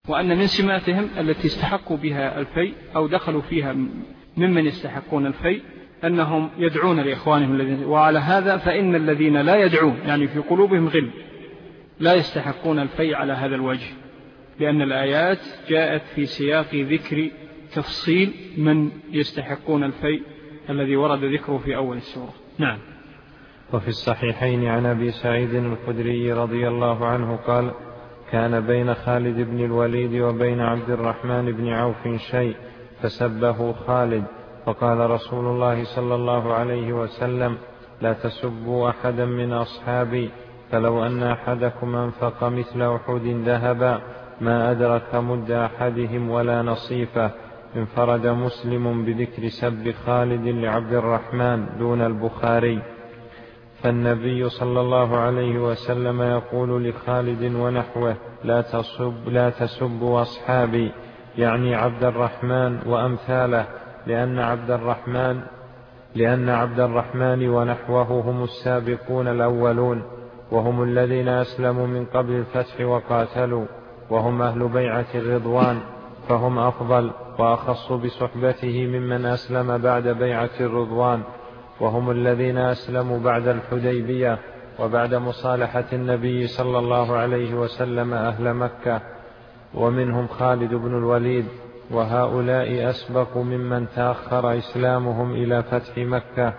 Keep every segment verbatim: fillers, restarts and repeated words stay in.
وأن من سماتهم التي استحقوا بها الفيء أو دخلوا فيها ممن يستحقون الفيء أنهم يدعون لإخوانهم الذين، وعلى هذا فإن الذين لا يدعون يعني في قلوبهم غل لا يستحقون الفيء على هذا الوجه، لأن الآيات جاءت في سياق ذكر تفصيل من يستحقون الفيء الذي ورد ذكره في أول السورة. نعم. وفي الصحيحين عن أبي سعيد الخدري رضي الله عنه قال: كان بين خالد بن الوليد وبين عبد الرحمن بن عوف شيء فسبه خالد، فقال رسول الله صلى الله عليه وسلم: لا تسبوا أحدا من أصحابي، فلو أن أحدكم أنفق مثل أحد ذهبا ما أدرك مد أحدهم ولا نصيفه. انفرد مسلم بذكر سب خالد لعبد الرحمن دون البخاري. فالنبي صلى الله عليه وسلم يقول لخالد ونحوه: لا تسب لا تسبوا أصحابي، يعني عبد الرحمن وأمثاله، لأن عبد الرحمن لأن عبد الرحمن ونحوه هم السابقون الأولون، وهم الذين أسلموا من قبل الفتح وقاتلوا، وهم أهل بيعة الرضوان، فهم أفضل وأخص بصحبته ممن أسلم بعد بيعة الرضوان، وهم الذين أسلموا بعد الحديبية وبعد مصالحة النبي صلى الله عليه وسلم أهل مكة، ومنهم خالد بن الوليد، وهؤلاء أسبق ممن تأخر إسلامهم إلى فتح مكة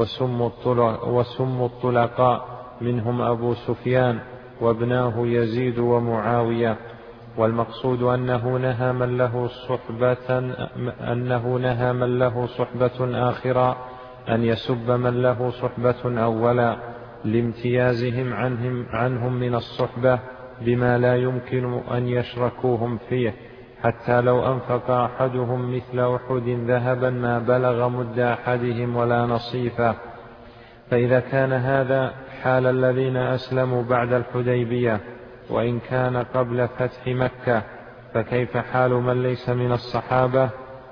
وسموا الطلقاء، منهم أبو سفيان وابناه يزيد ومعاوية. والمقصود أنه نهى من له صحبة أنه نهى من له صحبة آخرة أن يسب من له صحبة أولا، لامتيازهم عنهم, عنهم من الصحبة بما لا يمكن أن يشركوهم فيه، حتى لو أنفق أحدهم مثل أحد ذهبا ما بلغ مد أحدهم ولا نصيفه. فإذا كان هذا حال الذين أسلموا بعد الحديبية وإن كان قبل فتح مكة، فكيف حال من ليس من الصحابة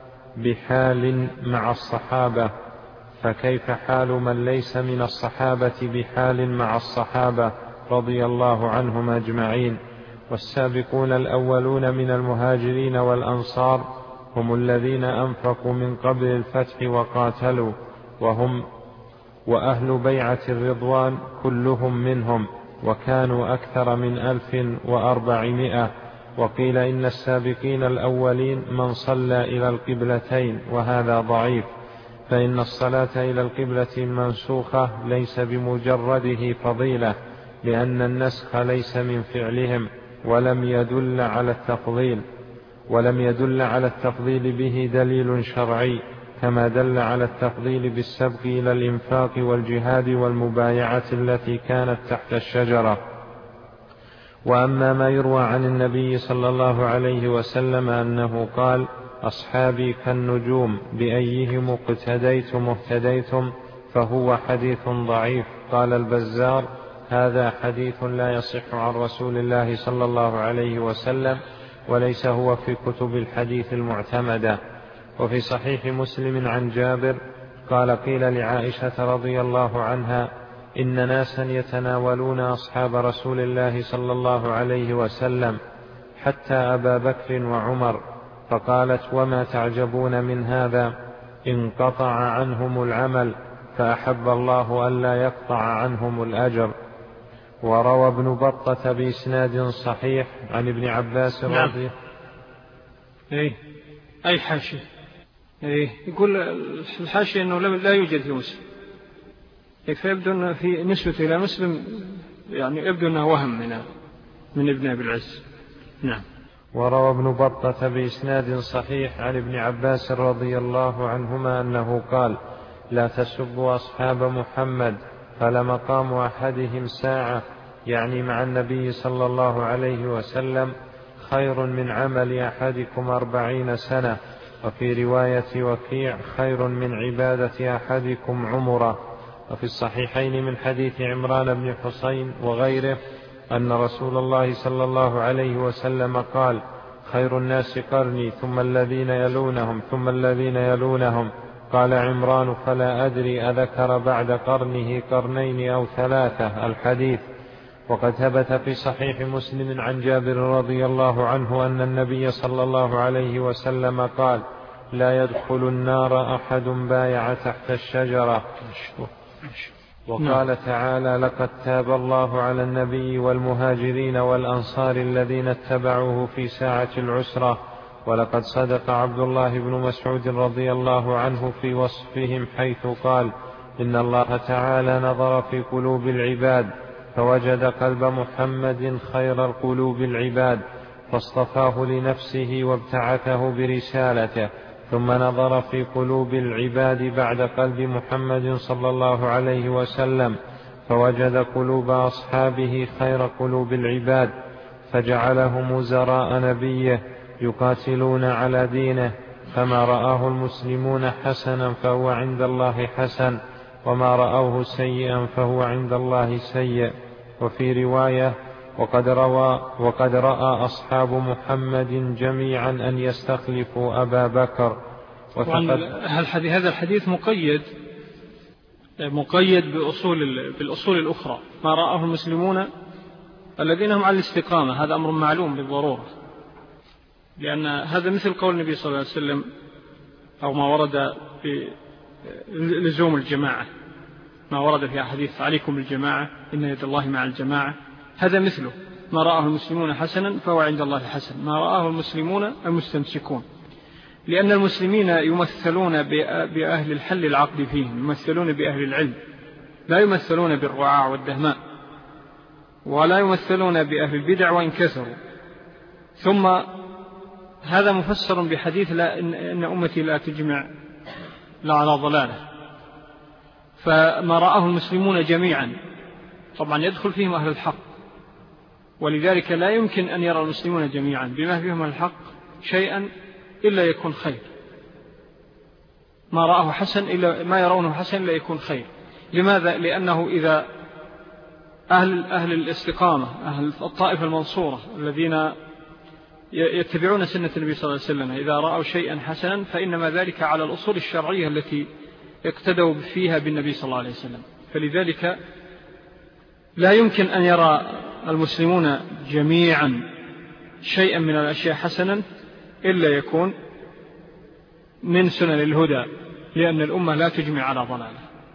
بحال مع الصحابة فكيف حال من ليس من الصحابة بحال مع الصحابة رضي الله عنهم أجمعين. والسابقون الأولون من المهاجرين والأنصار هم الذين أنفقوا من قبل الفتح وقاتلوا، وهم وأهل بيعة الرضوان كلهم منهم، وكانوا أكثر من ألف وأربعمائة. وقيل إن السابقين الأولين من صلى إلى القبلتين، وهذا ضعيف، فإن الصلاة إلى القبلة المنسوخة ليس بمجرده فضيلة، لأن النسخ ليس من فعلهم، ولم يدل على التفضيل ولم يدل على التفضيل به دليل شرعي، كما دل على التفضيل بالسبق إلى الإنفاق والجهاد والمبايعة التي كانت تحت الشجرة. وأما ما يروى عن النبي صلى الله عليه وسلم أنه قال: أصحابي كالنجوم بأيهم اقتديتم اهتديتم، فهو حديث ضعيف. قال البزار: هذا حديث لا يصح عن رسول الله صلى الله عليه وسلم، وليس هو في كتب الحديث المعتمدة. وفي صحيح مسلم عن جابر قال: قيل لعائشة رضي الله عنها: إن ناسا يتناولون أصحاب رسول الله صلى الله عليه وسلم حتى أبا بكر وعمر، فقالت: وما تعجبون من هذا؟ انقطع عنهم العمل، فأحب الله ألا يقطع عنهم الأجر. وروى ابن بطة بإسناد صحيح عن ابن عباس رضي الله عنه. إيه أي حاشية؟ إيه يقول الحاشية أنه لا يوجد في مسلم، فيبدو أنه في نسبة إلى مسلم يعني يبدو أنه وهم من من ابن أبي العز. نعم. وروى ابن بطة بإسناد صحيح عن ابن عباس رضي الله عنهما أنه قال: لا تسبوا أصحاب محمد، فلمقام أحدهم ساعة، يعني مع النبي صلى الله عليه وسلم، خير من عمل أحدكم أربعين سنة. وفي رواية وكيع: خير من عبادة أحدكم عمره. وفي الصحيحين من حديث عمران بن حسين وغيره أن رسول الله صلى الله عليه وسلم قال: خير الناس قرني، ثم الذين يلونهم، ثم الذين يلونهم. قال عمران: فلا أدري أذكر بعد قرنه قرنين أو ثلاثة؟ الحديث. وقد ثبت في صحيح مسلم عن جابر رضي الله عنه أن النبي صلى الله عليه وسلم قال: لا يدخل النار أحد بايع تحت الشجرة. وقال تعالى: لقد تاب الله على النبي والمهاجرين والأنصار الذين اتبعوه في ساعة العسرة. ولقد صدق عبد الله بن مسعود رضي الله عنه في وصفهم حيث قال: إن الله تعالى نظر في قلوب العباد فوجد قلب محمد خير القلوب العباد فاصطفاه لنفسه وابتعثه برسالته، ثم نظر في قلوب العباد بعد قلب محمد صلى الله عليه وسلم فوجد قلوب أصحابه خير قلوب العباد فجعلهم وزراء نبيه يقاتلون على دينه، فما رآه المسلمون حسنا فهو عند الله حسن، وما رأوه سيئا فهو عند الله سيء. وفي رواية: وقد, روى وقد رأى أصحاب محمد جميعا أن يستخلفوا أبا بكر. هذا الحديث مقيد مقيد بأصول, بالأصول الأخرى. ما رآه المسلمون الذين هم على الاستقامة، هذا أمر معلوم بالضرورة، لأن هذا مثل قول النبي صلى الله عليه وسلم أو ما ورد في لزوم الجماعة، ما ورد في حديث عليكم بالجماعة إن يد الله مع الجماعة، هذا مثله. ما رآه المسلمون حسنا فهو عند الله حسن، ما رآه المسلمون المستمسكون، لأن المسلمين يمثلون بأهل الحل العقد فيهم، يمثلون بأهل العلم، لا يمثلون بالرعاع والدهماء، ولا يمثلون بأهل البدع وإن كثروا. ثم هذا مفسر بحديث لا إن أمتي لا تجمع لا على ضلاله. فما رآه المسلمون جميعا طبعا يدخل فيهم أهل الحق، ولذلك لا يمكن أن يرى المسلمون جميعا بما فيهم الحق شيئا إلا يكون خير. ما رآه حسن إلا ما يرونه حسن إلا يكون خير. لماذا؟ لأنه إذا أهل, أهل الاستقامة، أهل الطائفة المنصورة الذين يتبعون سنة النبي صلى الله عليه وسلم، إذا رأوا شيئا حسنا فإنما ذلك على الأصول الشرعية التي اقتدوا فيها بالنبي صلى الله عليه وسلم. فلذلك لا يمكن أن يرى المسلمون جميعا شيئا من الأشياء حسنا إلا يكون من سنن الهدى، لأن الأمة لا تجمع على ضلاله.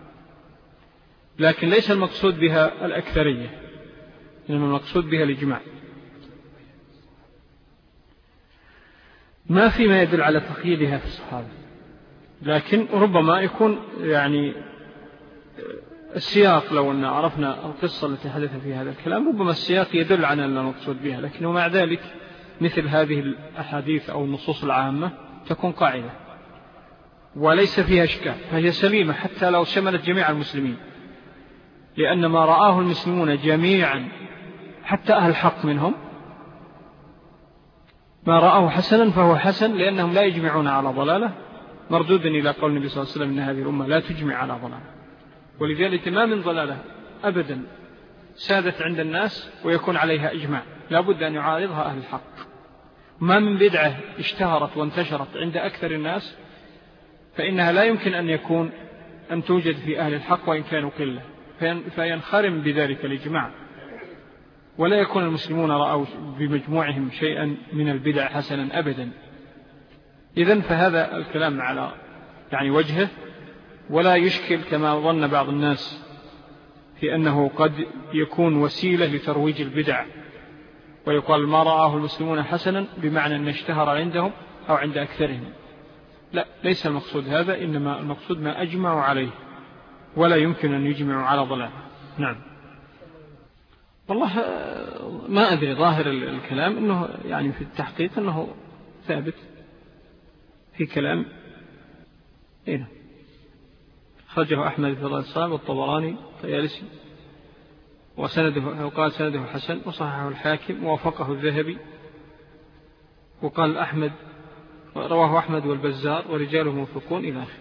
لكن ليس المقصود بها الأكثرية، إنما المقصود بها الإجماع. ما في ما يدل على تقييدها في الصحابة، لكن ربما يكون يعني السياق، لو أن عرفنا القصة التي حدث فيها هذا الكلام ربما السياق يدل على أن المقصود بها، لكن مع ذلك مثل هذه الأحاديث أو النصوص العامة تكون قاعدة وليس فيها إشكال، فهي سليمة حتى لو شملت جميع المسلمين، لأن ما رآه المسلمون جميعا حتى أهل الحق منهم ما رآه حسنا فهو حسن، لأنهم لا يجمعون على ضلالة، مردود إلى قول النبي صلى الله عليه وسلم إن هذه الأمة لا تجمع على ضلالة. ولذلك ما من ضلالة أبدا سادت عند الناس ويكون عليها إجماع، لا بد أن يعارضها أهل الحق. ما من بدعة اشتهرت وانتشرت عند أكثر الناس فإنها لا يمكن أن يكون أن توجد في أهل الحق وإن كانوا قلة، فينخرم بذلك الإجماع، ولا يكون المسلمون رأوا بمجموعهم شيئا من البدع حسنا أبدا. إذن فهذا الكلام على يعني وجهه، ولا يشكل كما ظن بعض الناس في أنه قد يكون وسيلة لترويج البدع، ويقال ما رآه المسلمون حسنا بمعنى أن اشتهر عندهم أو عند أكثرهم. لا، ليس المقصود هذا، إنما المقصود ما أجمعوا عليه، ولا يمكن أن يجمعوا على ضلال. نعم. والله ما أدري، ظاهر الكلام أنه يعني في التحقيق أنه ثابت في كلام إيه خرجه أحمد في فضائل الصحابة والطبراني طيالسي وسنده، وقال سنده حسن، وصححه الحاكم ووافقه الذهبي، وقال أحمد رواه أحمد والبزار ورجاله موثقون إلى آخره.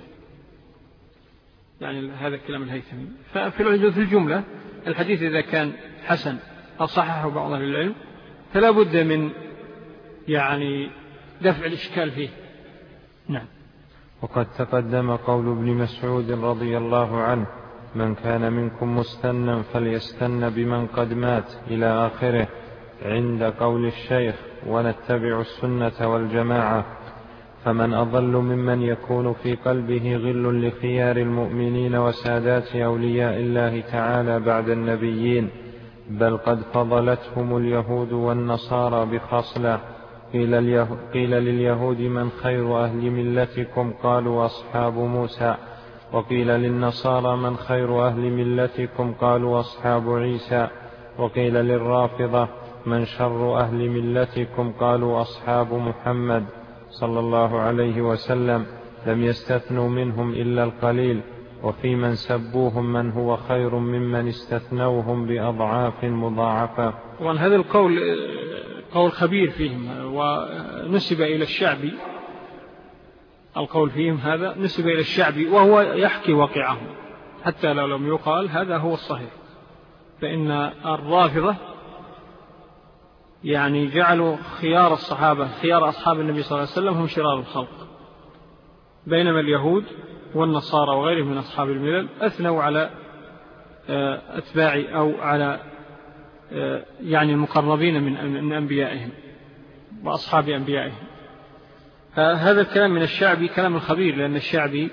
يعني هذا كلام الهيثمي. ففي العجل في الجملة الحديث إذا كان حسن أو صححه بعض أهل العلم فلا بد من يعني دفع الإشكال فيه. نعم. وقد تقدم قول ابن مسعود رضي الله عنه من كان منكم مستنا فليستن بمن قد مات إلى آخره عند قول الشيخ ونتبع السنة والجماعة. فمن أضل ممن يكون في قلبه غل لخيار المؤمنين وسادات أولياء الله تعالى بعد النبيين، بل قد فضلتهم اليهود والنصارى بخصلة. قيل, قيل لليهود من خير أهل ملتكم؟ قالوا أصحاب موسى. وقيل للنصارى من خير أهل ملتكم؟ قالوا أصحاب عيسى. وقيل للرافضة من شر أهل ملتكم؟ قالوا أصحاب محمد صلى الله عليه وسلم. لم يستثنوا منهم إلا القليل، وفي من سبوهم من هو خير ممن استثنوهم بأضعاف مضاعفة. وأن هذا القول قول خبير فيهم، ونسب إلى الشعبي. القول فيهم هذا نسب إلى الشعبي وهو يحكي واقعهم، حتى لو لم يقال هذا هو الصحيح. فإن الرافضة يعني جعلوا خيار الصحابة خيار أصحاب النبي صلى الله عليه وسلم هم شرار الخلق، بينما اليهود والنصارى وغيرهم من أصحاب الملل أثنوا على أتباع أو على يعني المقربين من أنبيائهم وأصحاب أنبيائهم. هذا الكلام من الشعبي كلام الخبير، لأن الشعبي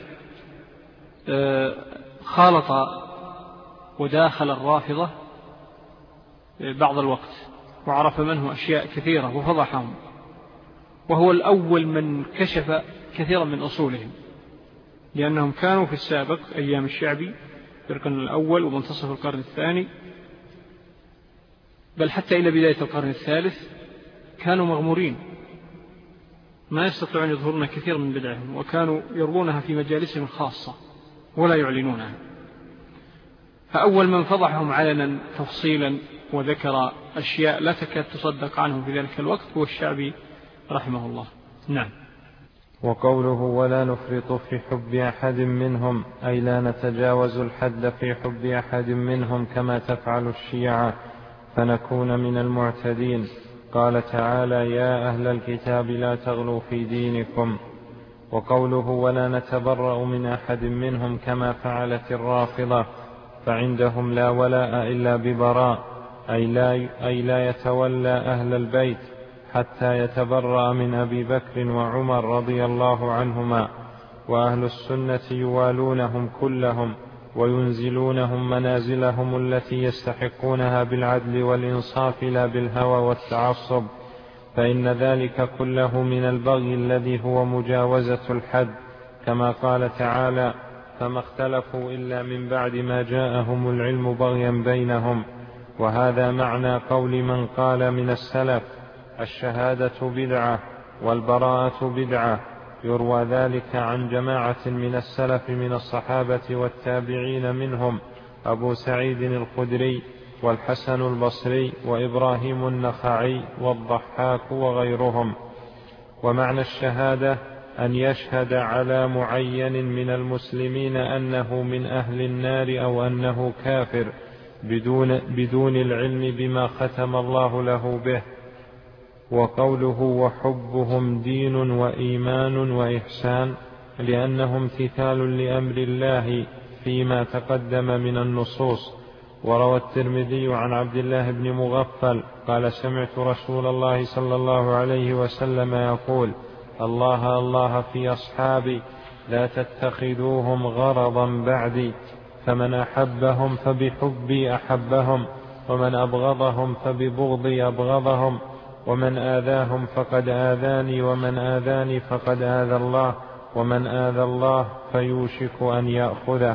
خالط وداخل الرافضة بعض الوقت، وعرف منه أشياء كثيرة وفضحهم، وهو الأول من كشف كثيرا من أصولهم، لأنهم كانوا في السابق أيام الشعبي في القرن الأول ومنتصف القرن الثاني، بل حتى إلى بداية القرن الثالث كانوا مغمورين، ما يستطيعون يظهرون كثير من بدعهم، وكانوا يروونها في مجالسهم الخاصة ولا يعلنونها. فأول من فضحهم علنا تفصيلا وذكر أشياء لا تكاد تصدق عنه في ذلك الوقت هو الشعبي رحمه الله. نعم. وقوله ولا نفرط في حب أحد منهم، أي لا نتجاوز الحد في حب أحد منهم كما تفعل الشيعة فنكون من المعتدين. قال تعالى يا أهل الكتاب لا تغلوا في دينكم. وقوله ولا نتبرأ من أحد منهم كما فعلت الرافضة، فعندهم لا ولاء إلا ببراء، أي لا, أي لا يتولى أهل البيت حتى يتبرأ من أبي بكر وعمر رضي الله عنهما. وأهل السنة يوالونهم كلهم وينزلونهم منازلهم التي يستحقونها بالعدل والإنصاف لا بالهوى والتعصب، فإن ذلك كله من البغي الذي هو مجاوزة الحد، كما قال تعالى فما اختلفوا إلا من بعد ما جاءهم العلم بغيا بينهم. وهذا معنى قول من قال من السلف الشهادة بدعة والبراءة بدعة. يروى ذلك عن جماعة من السلف من الصحابة والتابعين منهم أبو سعيد الخدري والحسن البصري وإبراهيم النخعي والضحاك وغيرهم. ومعنى الشهادة أن يشهد على معين من المسلمين أنه من أهل النار أو أنه كافر بدون, بدون العلم بما ختم الله له به. وقوله وحبهم دين وإيمان وإحسان، لأنه امتثال لأمر الله فيما تقدم من النصوص. وروى الترمذي عن عبد الله بن مغفل قال سمعت رسول الله صلى الله عليه وسلم يقول الله الله في أصحابي لا تتخذوهم غرضا بعدي، فمن أحبهم فبحبي أحبهم، ومن أبغضهم فببغضي أبغضهم، ومن آذاهم فقد آذاني، ومن آذاني فقد آذى الله، ومن آذى الله فيوشك أن يأخذه.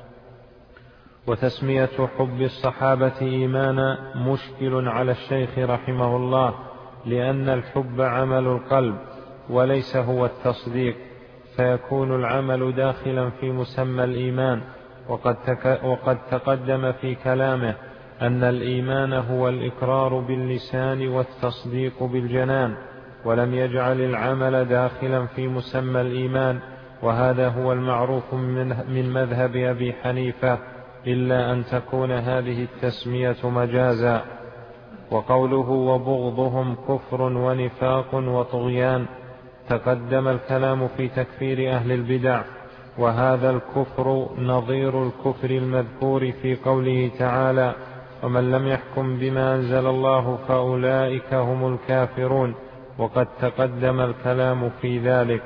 وتسمية حب الصحابة إيمانا مشكل على الشيخ رحمه الله، لأن الحب عمل القلب وليس هو التصديق، فيكون العمل داخلا في مسمى الإيمان. وقد, تك وقد تقدم في كلامه أن الإيمان هو الإقرار باللسان والتصديق بالجنان، ولم يجعل العمل داخلا في مسمى الإيمان، وهذا هو المعروف من مذهب أبي حنيفة، إلا أن تكون هذه التسمية مجازا. وقوله وبغضهم كفر ونفاق وطغيان، تقدم الكلام في تكفير أهل البدع، وهذا الكفر نظير الكفر المذكور في قوله تعالى ومن لم يحكم بما أنزل الله فأولئك هم الكافرون، وقد تقدم الكلام في ذلك.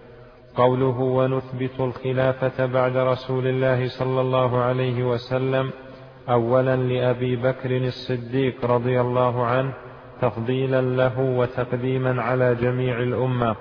قوله ونثبت الخلافة بعد رسول الله صلى الله عليه وسلم أولا لأبي بكر الصديق رضي الله عنه تفضيلا له وتقديما على جميع الأمة.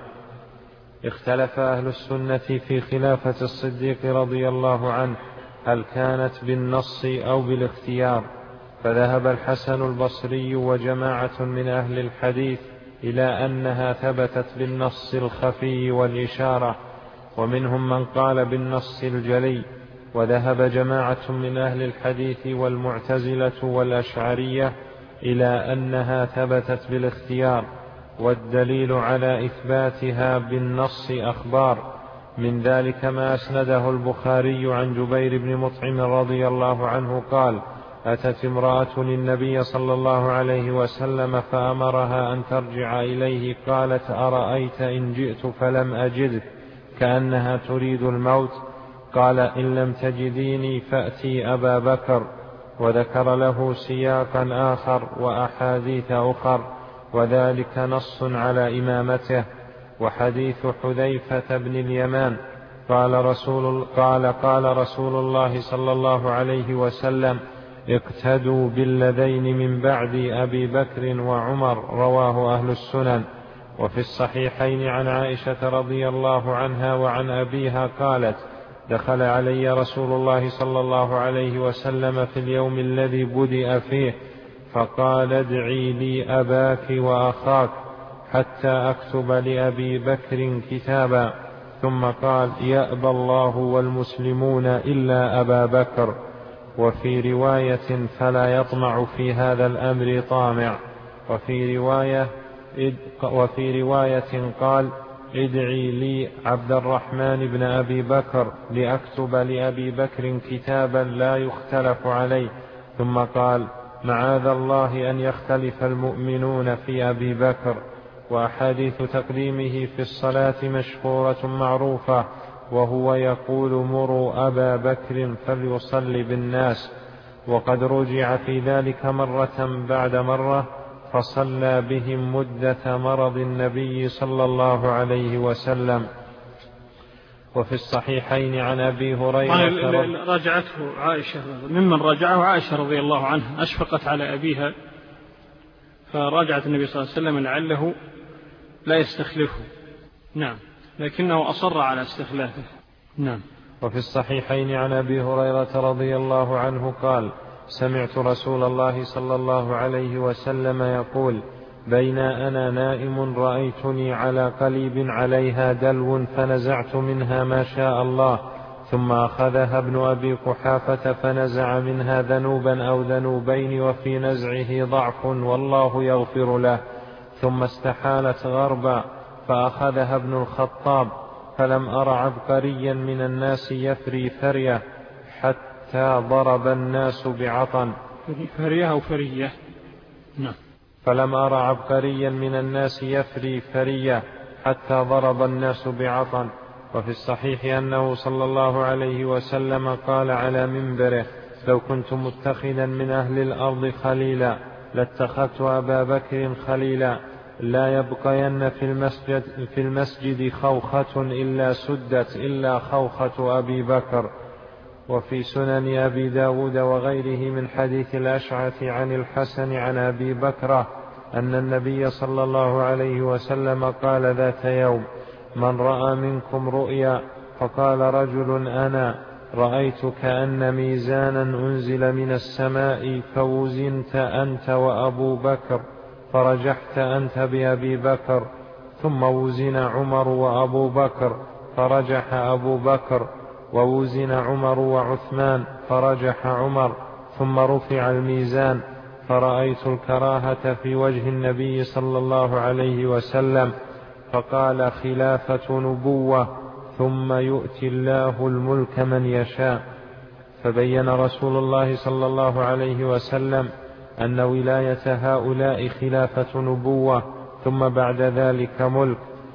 اختلف أهل السنة في خلافة الصديق رضي الله عنه هل كانت بالنص أو بالاختيار، فذهب الحسن البصري وجماعة من أهل الحديث إلى أنها ثبتت بالنص الخفي والإشارة، ومنهم من قال بالنص الجلي، وذهب جماعة من أهل الحديث والمعتزلة والأشعرية إلى أنها ثبتت بالاختيار، والدليل على إثباتها بالنص أخبار، من ذلك ما أسنده البخاري عن جبير بن مطعم رضي الله عنه قال أتت امرأة للنبي صلى الله عليه وسلم فأمرها أن ترجع إليه، قالت أرأيت إن جئت فلم أجدك، كأنها تريد الموت، قال إن لم تجديني فأتي أبا بكر، وذكر له سياقا آخر وأحاديث أخر، وذلك نص على إمامته. وحديث حذيفة بن اليمان قال رسول, قال قال رسول الله صلى الله عليه وسلم اقتدوا بالذين من بعد أبي بكر وعمر، رواه أهل السنن. وفي الصحيحين عن عائشة رضي الله عنها وعن أبيها قالت دخل علي رسول الله صلى الله عليه وسلم في اليوم الذي بدأ فيه فقال ادعي لي أباك وأخاك حتى أكتب لأبي بكر كتابا، ثم قال يأبى الله والمسلمون إلا أبا بكر. وفي رواية فلا يطمع في هذا الأمر طامع. وفي رواية, وفي رواية قال ادعي لي عبد الرحمن بن أبي بكر لأكتب لأبي بكر كتابا لا يختلف عليه، ثم قال معاذ الله أن يختلف المؤمنون في أبي بكر. وأحاديث تقديمه في الصلاة مشهورة معروفة، وهو يقول مروا أبا بكر فليصلي بالناس، وقد رجع في ذلك مرة بعد مرة فصلى بهم مدة مرض النبي صلى الله عليه وسلم. وفي الصحيحين عن أبي هريرة رجعته عائشة، ممن رجعه عائشة رضي الله عنها أشفقت على أبيها فرجعت النبي صلى الله عليه وسلم لعله لا يستخلفه، نعم، لكنه أصر على استخلافه، نعم. وفي الصحيحين عن أبي هريرة رضي الله عنه قال سمعت رسول الله صلى الله عليه وسلم يقول بين أنا نائم رأيتني على قليب عليها دلو فنزعت منها ما شاء الله، ثم أخذها ابن أبي قحافة فنزع منها ذنوبا أو ذنوبين وفي نزعه ضعف والله يغفر له، ثم استحالت غربا فأخذها ابن الخطاب، فلم أر عبقريا من الناس يفري فرية حتى ضرب الناس بعطن. فرية أو فرية، نعم. فلم أر عبقريا من الناس يفري فرية حتى ضرب الناس بعطن. وفي الصحيح أنه صلى الله عليه وسلم قال على منبره لو كنت متخذا من أهل الأرض خليلا لاتخذت أبا بكر خليلا، لا يبقين في المسجد, في المسجد خوخة إلا سدت إلا خوخة أبي بكر. وفي سنن أبي داود وغيره من حديث الأشعث عن الحسن عن أبي بكر أن النبي صلى الله عليه وسلم قال ذات يوم من رأى منكم رؤيا، فقال رجل أنا رأيت كأن ميزانا أنزل من السماء فوزنت أنت وأبو بكر فرجحت أنت بأبي بكر، ثم وزن عمر وأبو بكر فرجح أبو بكر، ووزن عمر وعثمان فرجح عمر، ثم رفع الميزان، فرأيت الكراهة في وجه النبي صلى الله عليه وسلم، فقال خلافة نبوة ثم يؤتي الله الملك من يشاء. فبين رسول الله صلى الله عليه وسلم أن ولاية هؤلاء خلافة نبوة ثم بعد ذلك ملك،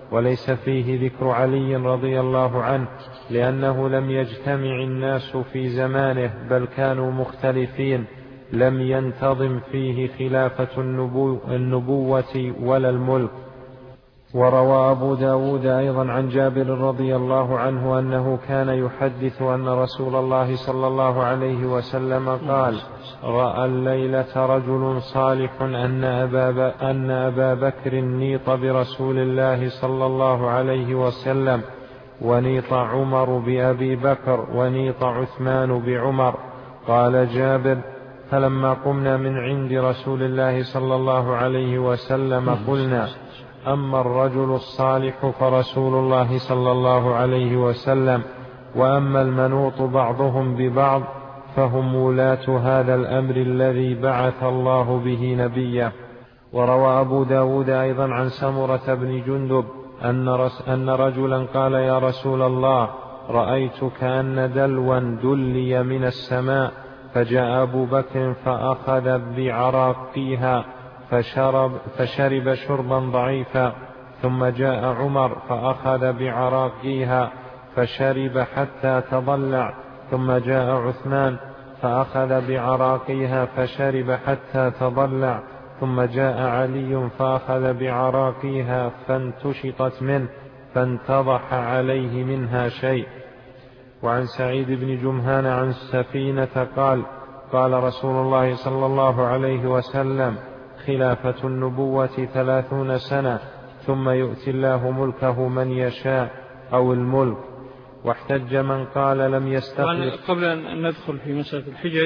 وليس فيه ذكر علي رضي الله عنه لأنه لم يجتمع الناس في زمانه بل كانوا مختلفين، لم ينتظم فيه خلافة النبو النبوة ولا الملك. وروى أبو داود أيضا عن جابر رضي الله عنه أنه كان يحدث أن رسول الله صلى الله عليه وسلم قال: رأى الليلة رجل صالح أن أبا, أن أبا بكر نيط برسول الله صلى الله عليه وسلم، ونيط عمر بأبي بكر، ونيط عثمان بعمر. قال جابر: فلما قمنا من عند رسول الله صلى الله عليه وسلم قلنا: أما الرجل الصالح فرسول الله صلى الله عليه وسلم، وأما المنوط بعضهم ببعض فهم ولاة هذا الأمر الذي بعث الله به نبيه. وروى أبو داود أيضا عن سمرة بن جندب أن, رس أن رجلا قال: يا رسول الله، رأيت كأن دلوا دلي من السماء، فجاء أبو بكر فأخذ بعراقيها فشرب, فشرب شربا ضعيفا، ثم جاء عمر فأخذ بعراقيها فشرب حتى تضلع، ثم جاء عثمان فأخذ بعراقيها فشرب حتى تضلع، ثم جاء علي فأخذ بعراقيها فانتشطت منه فانتضح عليه منها شيء. وعن سعيد بن جمهان عن سفينة قال: قال رسول الله صلى الله عليه وسلم: خلافة النبوة ثلاثون سنة، ثم يؤتي الله ملكه من يشاء أو الملك. واحتج من قال لم يستخلف. قبل أن ندخل في مسألة الحجج،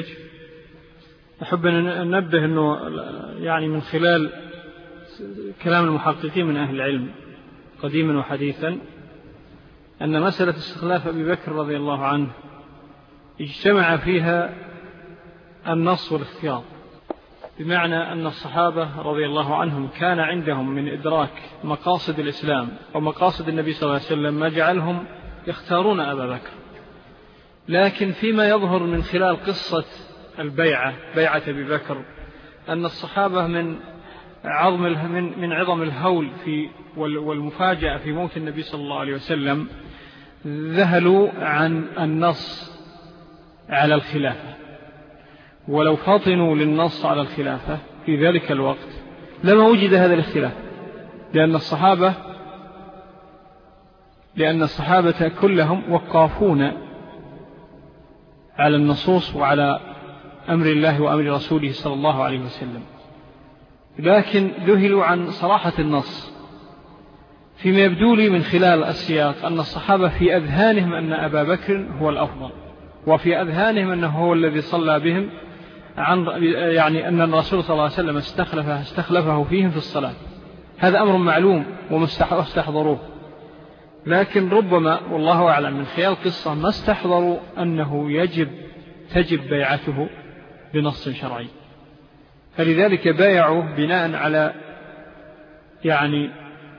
أحب أن ننبه أنه يعني من خلال كلام المحققين من أهل العلم قديما وحديثا أن مسألة استخلاف أبي بكر رضي الله عنه اجتمع فيها النص والاختيار، بمعنى أن الصحابة رضي الله عنهم كان عندهم من إدراك مقاصد الإسلام ومقاصد النبي صلى الله عليه وسلم ما جعلهم يختارون أبا بكر. لكن فيما يظهر من خلال قصة البيعة، بيعة أبي بكر، أن الصحابة من عظم من من عظم الهول في والمفاجأة في موت النبي صلى الله عليه وسلم ذهلوا عن النص على الخلافة، ولو فاطنوا للنص على الخلافة في ذلك الوقت لما وجد هذا الاختلاف، لأن الصحابة لأن الصحابة كلهم وقافون على النصوص وعلى أمر الله وأمر رسوله صلى الله عليه وسلم، لكن ذهلوا عن صراحة النص. فيما يبدو لي من خلال السياق أن الصحابة في أذهانهم أن أبا بكر هو الأفضل، وفي أذهانهم أنه هو الذي صلى بهم، عن يعني أن الرسول صلى الله عليه وسلم استخلفه, استخلفه فيهم في الصلاة. هذا أمر معلوم ومستحضروه، لكن ربما والله أعلم من خلال قصة ما استحضروا أنه يجب تجب بيعته بنص شرعي، فلذلك بايعوا بناء على يعني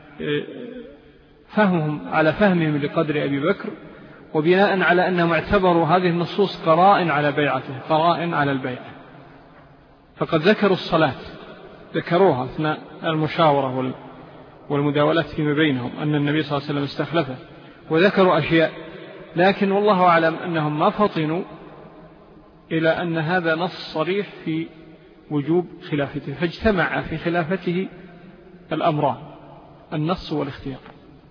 فهمهم على فهمهم لقدر أبي بكر، وبناء على أنهم اعتبروا هذه النصوص قرائن على بيعته، قرائن على البيعة. فقد ذكروا الصلاة، ذكروها أثناء المشاورة والمداولات فيما بينهم أن النبي صلى الله عليه وسلم استخلفه، وذكروا أشياء، لكن والله أعلم أنهم ما فطنوا إلى أن هذا نص صريح في وجوب خلافته، فاجتمع في خلافته الأمران: النص والاختيار،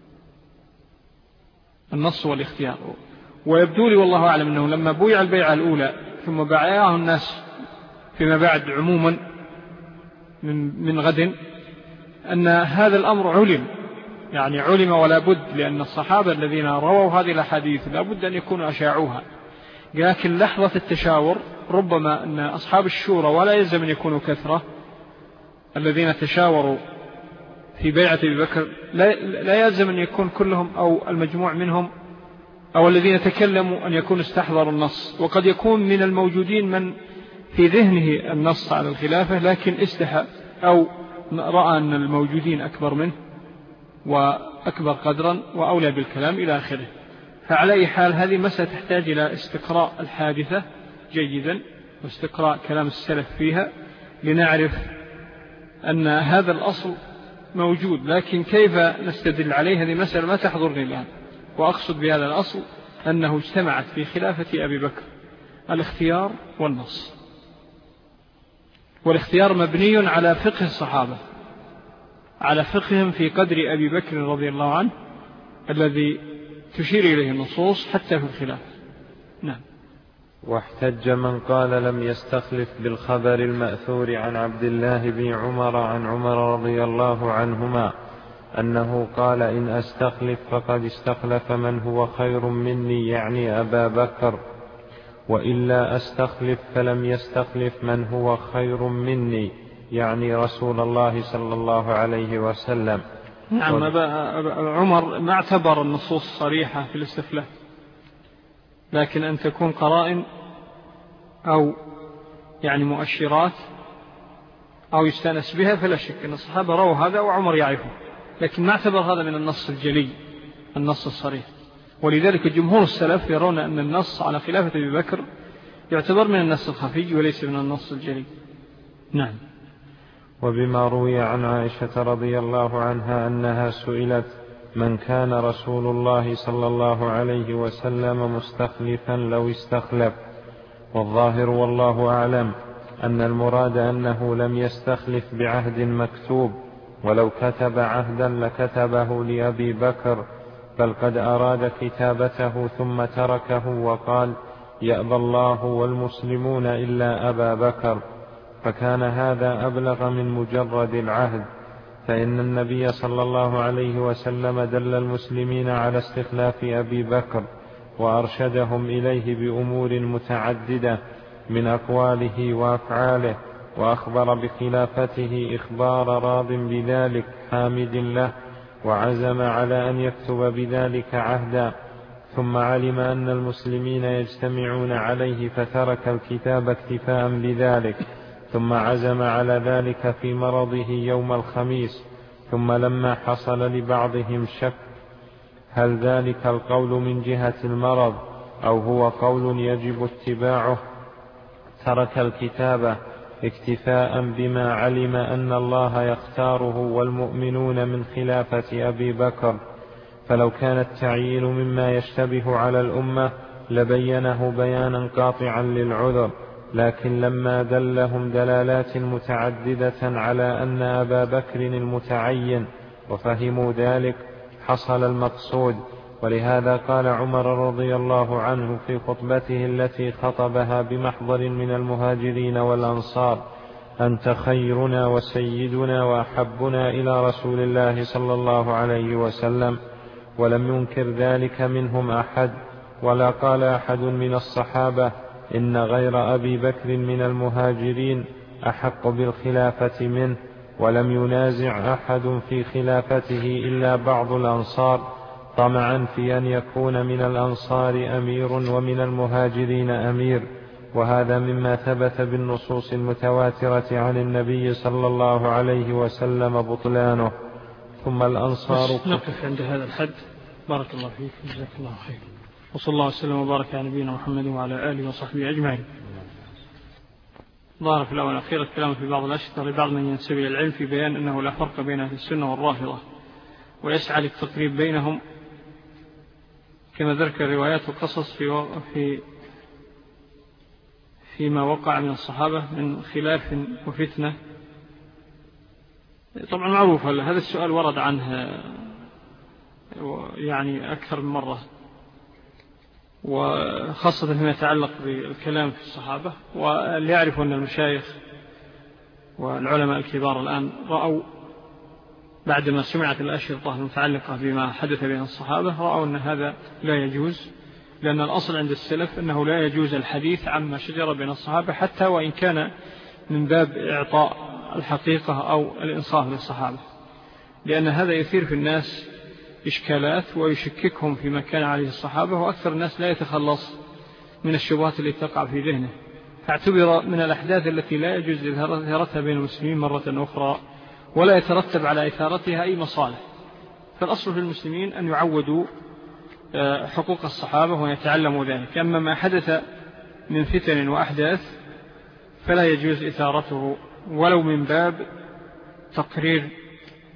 النص والاختيار. ويبدو لي والله أعلم أنه لما بويع البيعة الأولى ثم بايعه الناس فيما بعد عموما من, من غد، أن هذا الأمر علم، يعني علم ولا بد، لأن الصحابة الذين رووا هذه الأحاديث لا بد أن يكونوا أشاعوها، لكن لحظة التشاور ربما أن أصحاب الشورى ولا يلزم أن يكونوا كثرة الذين تشاوروا في بيعة أبي بكر، لا يلزم أن يكون كلهم أو المجموع منهم أو الذين تكلموا أن يكون استحضروا النص، وقد يكون من الموجودين من في ذهنه النص على الخلافة لكن استحى أو رأى أن الموجودين أكبر منه وأكبر قدرا وأولى بالكلام إلى آخره. فعلى أي حال هذه مسألة تحتاج إلى استقراء الحادثة جيدا واستقراء كلام السلف فيها، لنعرف أن هذا الأصل موجود، لكن كيف نستدل عليه هذه مسألة ما تحضرني الآن. وأقصد بهذا الأصل أنه اجتمعت في خلافة أبي بكر الاختيار والنص، والاختيار مبني على فقه الصحابة، على فقههم في قدر أبي بكر رضي الله عنه الذي تشير إليه النصوص حتى في الخلاف. نعم. واحتج من قال لم يستخلف بالخبر المأثور عن عبد الله بن عمر عن عمر رضي الله عنهما أنه قال إن أستخلف فقد استخلف من هو خير مني، يعني أبا بكر، وإلا أستخلف فلم يستخلف من هو خير مني، يعني رسول الله صلى الله عليه وسلم. نعم. عمر ما اعتبر النصوص صريحة في الاستخلاف، لكن أن تكون قرائن أو يعني مؤشرات أو يستأنس بها فلا شك أن الصحابة رأوا هذا وعمر يعرفه، لكن ما اعتبر هذا من النص الجلي، النص الصريح. ولذلك جمهور السلف يرون أن النص على خلافة أبي بكر يعتبر من النص الخفي وليس من النص الجلي. نعم. وبما روي عن عائشة رضي الله عنها أنها سئلت من كان رسول الله صلى الله عليه وسلم مستخلفا لو استخلف، والظاهر والله أعلم أن المراد أنه لم يستخلف بعهد مكتوب، ولو كتب عهدا لكتبه لأبي بكر، بل قد أراد كتابته ثم تركه وقال يأبى الله والمسلمون إلا أبا بكر، فكان هذا أبلغ من مجرد العهد، فإن النبي صلى الله عليه وسلم دل المسلمين على استخلاف أبي بكر وأرشدهم إليه بأمور متعددة من أقواله وأفعاله، وأخبر بخلافته إخبار راض بذلك حامد له، وعزم على أن يكتب بذلك عهدا، ثم علم أن المسلمين يجتمعون عليه فترك الكتاب اكتفاء بذلك، ثم عزم على ذلك في مرضه يوم الخميس، ثم لما حصل لبعضهم شك هل ذلك القول من جهة المرض أو هو قول يجب اتباعه ترك الكتابة اكتفاء بما علم أن الله يختاره والمؤمنون من خلافة أبي بكر، فلو كان التعيين مما يشتبه على الأمة لبينه بيانا قاطعا للعذر، لكن لما دلهم دلالات متعددة على أن أبا بكر المتعين وفهموا ذلك حصل المقصود. ولهذا قال عمر رضي الله عنه في خطبته التي خطبها بمحضر من المهاجرين والأنصار أنت خيرنا وسيدنا وأحبنا إلى رسول الله صلى الله عليه وسلم، ولم ينكر ذلك منهم أحد، ولا قال أحد من الصحابة إن غير أبي بكر من المهاجرين أحق بالخلافة منه، ولم ينازع أحد في خلافته إلا بعض الأنصار طمعا في أن يكون من الأنصار أمير ومن المهاجرين أمير، وهذا مما ثبت بالنصوص المتواترة عن النبي صلى الله عليه وسلم بطلانه. ثم الأنصار. نقف عند هذا الحد. بارك الله فيك، جزاك الله خير، وصلى الله وسلم وبارك على نبينا محمد وعلى آله وصحبه أجمعين. ظهر في الأول الأخير الكلام في بعض الأشياء لبعض من ينسب إلى العلم في بيان أنه لا فرق بين أهل السنة والرافضة، ويسعى للتقريب بينهم كما ذكر الروايات والقصص في في فيما وقع من الصحابة من خلاف وفتنة. طبعا معروف هذا السؤال ورد عنه يعني أكثر من مرة، وخاصة فيما يتعلق بالكلام في الصحابة. وليعرفوا أن المشايخ والعلماء الكبار الآن رأوا بعدما سمعت الأشرطة المتعلقة بما حدث بين الصحابة رأوا أن هذا لا يجوز، لأن الأصل عند السلف أنه لا يجوز الحديث عما شجر بين الصحابة حتى وإن كان من باب إعطاء الحقيقة أو الإنصاف للصحابة، لأن هذا يثير في الناس إشكالات ويشككهم فيما كان عليه الصحابة، وأكثر الناس لا يتخلص من الشبهات التي تقع في ذهنه، فاعتبر من الأحداث التي لا يجوز إثارتها بين المسلمين مرة أخرى ولا يترتب على إثارتها أي مصالح. فالأصل في المسلمين أن يعودوا حقوق الصحابة ويتعلموا ذلك، أما ما حدث من فتن وأحداث فلا يجوز إثارته ولو من باب تقرير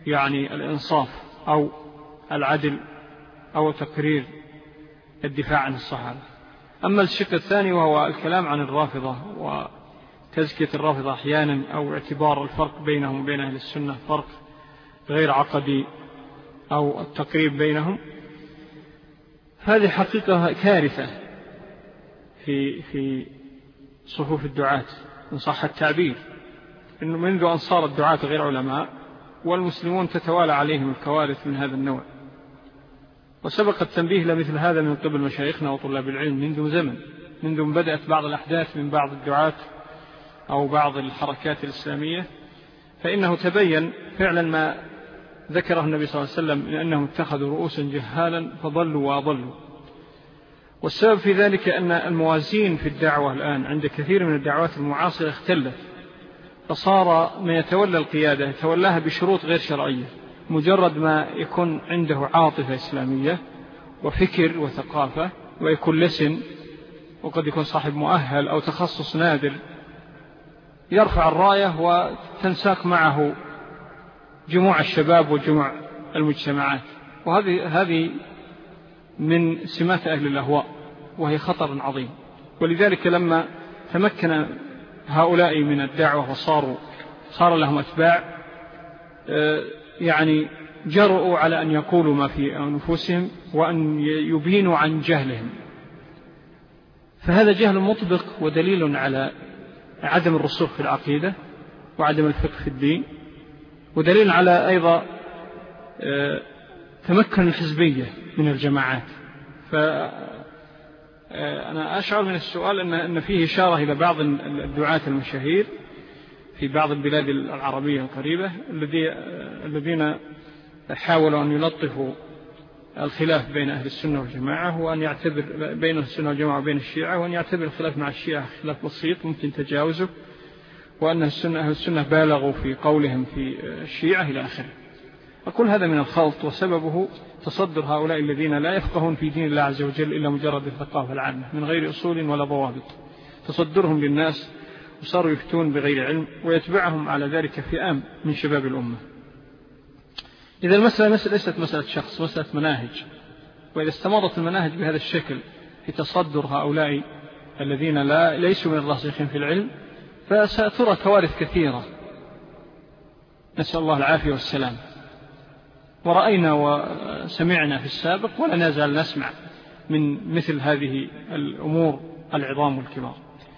يعني الإنصاف أو العدل أو تقرير الدفاع عن الصحابة. أما الشق الثاني وهو الكلام عن الرافضة وتزكية الرافضة أحيانا أو اعتبار الفرق بينهم وبين أهل السنة فرق غير عقدي أو التقريب بينهم، هذه حقيقة كارثة في في صفوف الدعاة إن صح التعبير، إنه منذ أن صار الدعاة غير علماء والمسلمون تتوالى عليهم الكوارث من هذا النوع. وسبق التنبيه لمثل هذا من قبل مشايخنا وطلاب العلم منذ زمن، منذ بدأت بعض الأحداث من بعض الدعاة أو بعض الحركات الإسلامية، فإنه تبين فعلا ما ذكره النبي صلى الله عليه وسلم من أنهم اتخذوا رؤوسا جهالا فضلوا وأضلوا. والسبب في ذلك أن الموازين في الدعوة الآن عند كثير من الدعوات المعاصرة اختلت، فصار من يتولى القيادة يتولاها بشروط غير شرعية، مجرد ما يكون عنده عاطفة إسلامية وفكر وثقافة ويكون لسن وقد يكون صاحب مؤهل أو تخصص نادر، يرفع الراية وتنساق معه جموع الشباب وجموع المجتمعات. وهذه هذه من سمات أهل الأهواء وهي خطر عظيم. ولذلك لما تمكن هؤلاء من الدعوة وصاروا صار لهم أتباع يعني جرؤوا على أن يقولوا ما في أنفسهم وأن يبينوا عن جهلهم، فهذا جهل مطبق ودليل على عدم الرسوخ في العقيدة وعدم الفقه في الدين، ودليل على أيضا تمكن الحزبية من الجماعات. فأنا أشعر من السؤال أن فيه إشارة إلى بعض الدعاة المشاهير في بعض البلاد العربية القريبة الذين حاولوا أن يلطفوا الخلاف بين أهل السنة والجماعة، وأن يعتبر بين السنة والجماعة وبين الشيعة، وأن يعتبر الخلاف مع الشيعة خلاف بسيط ممكن تجاوزه، وأن السنة أهل السنة بالغوا في قولهم في الشيعة إلى آخره. أقول هذا من الخلط، وسببه تصدر هؤلاء الذين لا يفقهون في دين الله عز وجل إلا مجرد الثقافة العامة من غير أصول ولا ضوابط، تصدرهم للناس وصاروا يفتون بغير علم، ويتبعهم على ذلك فئام من شباب الأمة. إذا المسألة ليست مسألة شخص، مسألة مناهج، وإذا استمرت المناهج بهذا الشكل في تصدر هؤلاء الذين لا ليسوا من الراسخين في العلم فسترى كوارث كثيرة، نسأل الله العافية والسلام. ورأينا وسمعنا في السابق ولا نزال نسمع من مثل هذه الأمور العظام والكبار.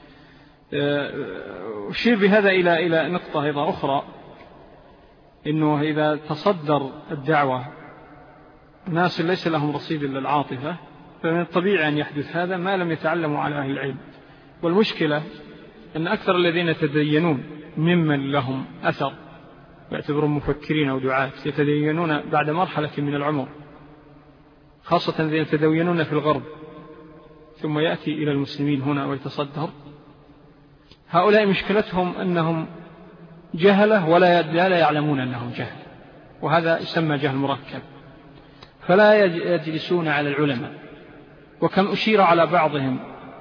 أشير بهذا إلى إلى نقطة أيضا أخرى، إنه إذا تصدر الدعوة ناس ليس لهم رصيد إلا العاطفة، فمن الطبيعي أن يحدث هذا ما لم يتعلموا على أهل العلم. والمشكلة أن أكثر الذين يتدينون ممن لهم أثر يعتبرون مفكرين أو دعاة يتدينون بعد مرحلة من العمر، خاصة الذين يتدينون في الغرب ثم يأتي إلى المسلمين هنا ويتصدر. هؤلاء مشكلتهم أنهم جهلة ولا لا يعلمون أنهم جهل، وهذا يسمى جهل مركب، فلا يجلسون على العلماء. وكم أشير على بعضهم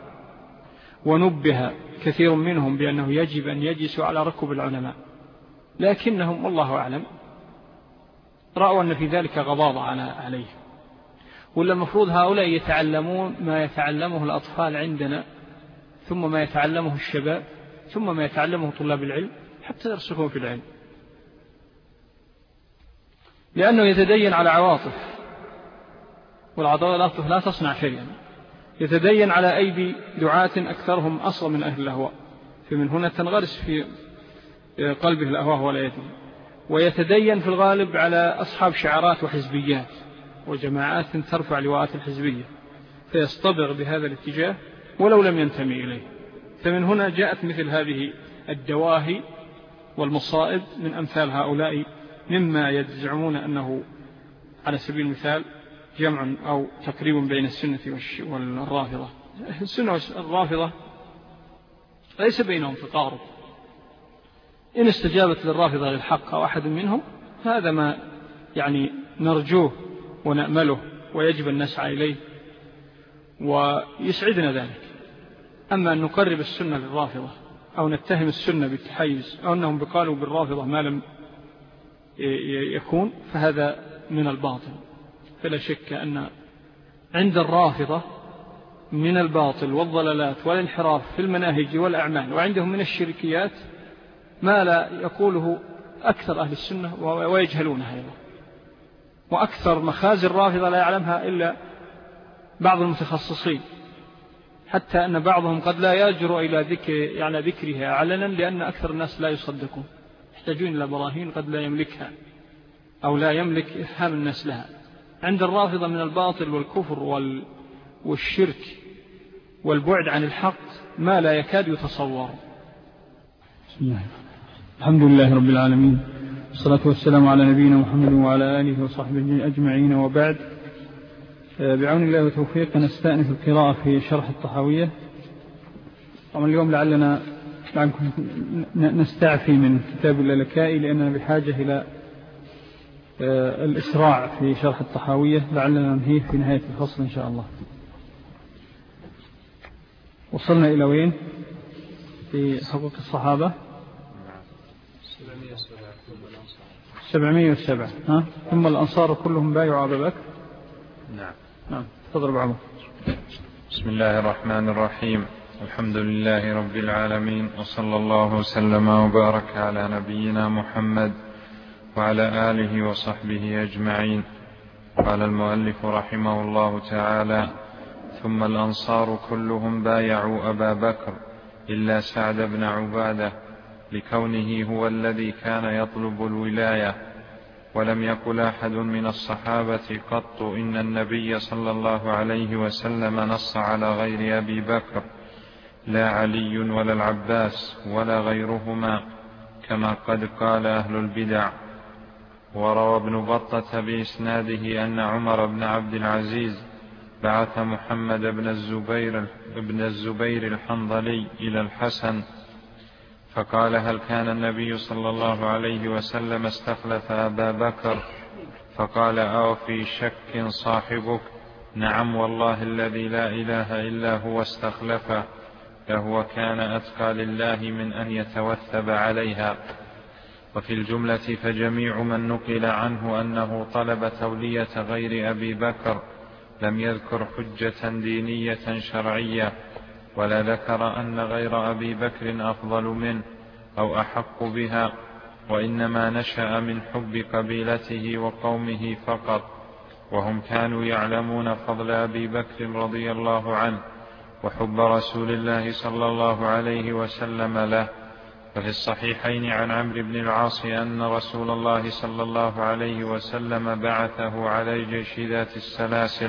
ونبه كثير منهم بأنه يجب أن يجلسوا على ركب العلماء، لكنهم والله أعلم رأوا أن في ذلك غضاضة عليه. ولا المفروض هؤلاء يتعلمون ما يتعلمه الأطفال عندنا، ثم ما يتعلمه الشباب، ثم ما يتعلمه طلاب العلم حتى يرسخون في العلم، لأنه يتدين على عواطف، والعواطف لا تصنع شيئا. يتدين على أيدي دعاة أكثرهم أصلا من أهل الأهواء، فمن هنا تنغرس في قلبه الأهواء ولا يدري. ويتدين في الغالب على أصحاب شعارات وحزبيات وجماعات ترفع لواءات الحزبية، فيصطبغ بهذا الاتجاه ولو لم ينتمي إليه. فمن هنا جاءت مثل هذه الدواهي والمصائب من أمثال هؤلاء، مما يزعمون أنه على سبيل المثال جمع أو تقريب بين السنة والرافضة. السنة والرافضة ليس بينهم تقارب، إن استجابت للرافضة للحق أو أحد منهم هذا ما يعني نرجوه ونأمله ويجب أن نسعى إليه ويسعدنا ذلك. أما أن نقرب السنة للرافضة أو نتهم السنة بالتحيز أو أنهم بقالوا بالرافضة ما لم يكون فهذا من الباطل. فلا شك أن عند الرافضة من الباطل والضلالات والانحراف في المناهج والأعمال، وعندهم من الشركيات ما لا يقوله أكثر أهل السنة ويجهلونها أيضا، وأكثر مخازي الرافضة لا يعلمها إلا بعض المتخصصين، حتى أن بعضهم قد لا يجرؤ إلى ذكر يعني ذكرها علنا، لأن أكثر الناس لا يصدقون، يحتاجون إلى براهين قد لا يملكها أو لا يملك إفهام الناس لها. عند الرافضة من الباطل والكفر والشرك والبعد عن الحق ما لا يكاد يتصور. بسم الله. الحمد لله رب العالمين، والصلاة والسلام على نبينا محمد وعلى آله وصحبه أجمعين، وبعد. بعون الله وتوفيقه نستأنف القراءة في شرح الطحاوية. طبعا اليوم لعلنا نستعفي من كتاب اللالكائي، لأننا بحاجة إلى الإسراع في شرح الطحاوية، لعلنا ننهيه في نهاية الفصل إن شاء الله. وصلنا إلى وين في حقوق الصحابة؟ سبعمائة وسبعة. ها؟ ثم الأنصار كلهم بايعوا أبا بكر. نعم نعم. تفضل بعمر. بسم الله الرحمن الرحيم. الحمد لله رب العالمين، وصلى الله وسلم وبارك على نبينا محمد وعلى آله وصحبه أجمعين. قال المؤلف رحمه الله تعالى: ثم الأنصار كلهم بايعوا أبا بكر إلا سعد بن عبادة، لكونه هو الذي كان يطلب الولاية. ولم يقل أحد من الصحابة قط إن النبي صلى الله عليه وسلم نص على غير أبي بكر، لا علي ولا العباس ولا غيرهما، كما قد قال أهل البدع. وروى ابن بطة بإسناده أن عمر بن عبد العزيز بعث محمد بن الزبير, بن الزبير الحنظلي إلى الحسن فقال: هل كان النبي صلى الله عليه وسلم استخلف أبا بكر؟ فقال: أو في شك صاحبك؟ نعم والله الذي لا إله إلا هو استخلفه، فهو كان أتقى لله من أن يتوثب عليها. وفي الجملة فجميع من نقل عنه أنه طلب تولية غير أبي بكر لم يذكر حجة دينية شرعية، ولا ذكر أن غير أبي بكر أفضل منه أو أحق بها، وإنما نشأ من حب قبيلته وقومه فقط، وهم كانوا يعلمون فضل أبي بكر رضي الله عنه وحب رسول الله صلى الله عليه وسلم له. ففي الصحيحين عن عمرو بن العاص أن رسول الله صلى الله عليه وسلم بعثه على جيش ذات السلاسل،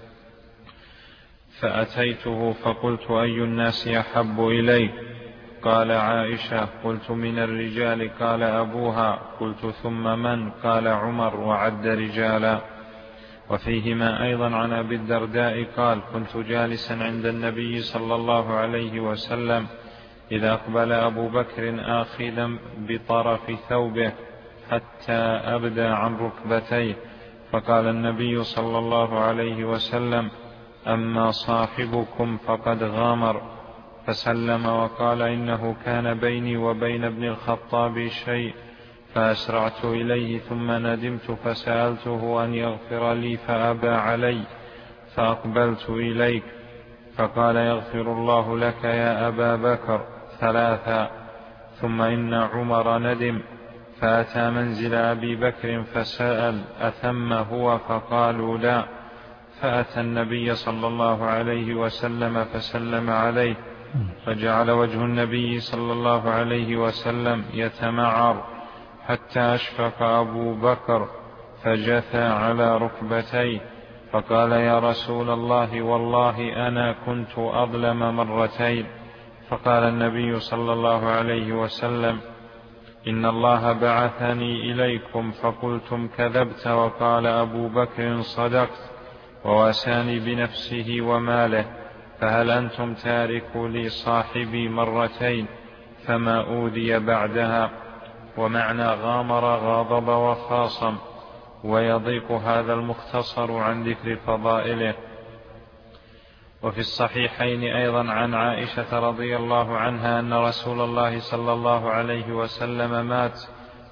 فأتيته فقلت: أي الناس أحب إليك؟ قال: عائشة. قلت: من الرجال؟ قال: أبوها. قلت: ثم من؟ قال: عمر، وعد رجالا. وفيهما أيضا عن أبي الدرداء قال: كنت جالسا عند النبي صلى الله عليه وسلم إذا أقبل أبو بكر آخذا بطرف ثوبه حتى أبدى عن ركبتيه، فقال النبي صلى الله عليه وسلم: أما صاحبكم فقد غامر. فسلم وقال: إنه كان بيني وبين ابن الخطاب شيء، فأسرعت إليه ثم ندمت فسألته أن يغفر لي فأبى علي، فأقبلت إليك فقال: يغفر الله لك يا أبا بكر ثلاثا. ثم إن عمر ندم فأتى منزل أبي بكر فسأل: أثم هو؟ فقالوا: لا. فأتى النبي صلى الله عليه وسلم فسلم عليه، فجعل وجه النبي صلى الله عليه وسلم يتمعر حتى أشفق أبو بكر فجثى على ركبتيه، فقال: يا رسول الله، والله أنا كنت أظلم مرتين. فقال النبي صلى الله عليه وسلم: إن الله بعثني إليكم فقلتم كذبت، وقال أبو بكر: صدقت، وواساني بنفسه وماله، فهل أنتم تاركوا لي صاحبي مرتين فما أوذي بعدها؟ ومعنى غامر غاضب وخاصم. ويضيق هذا المختصر عن ذكر فضائله. وفي الصحيحين أيضا عن عائشة رضي الله عنها أن رسول الله صلى الله عليه وسلم مات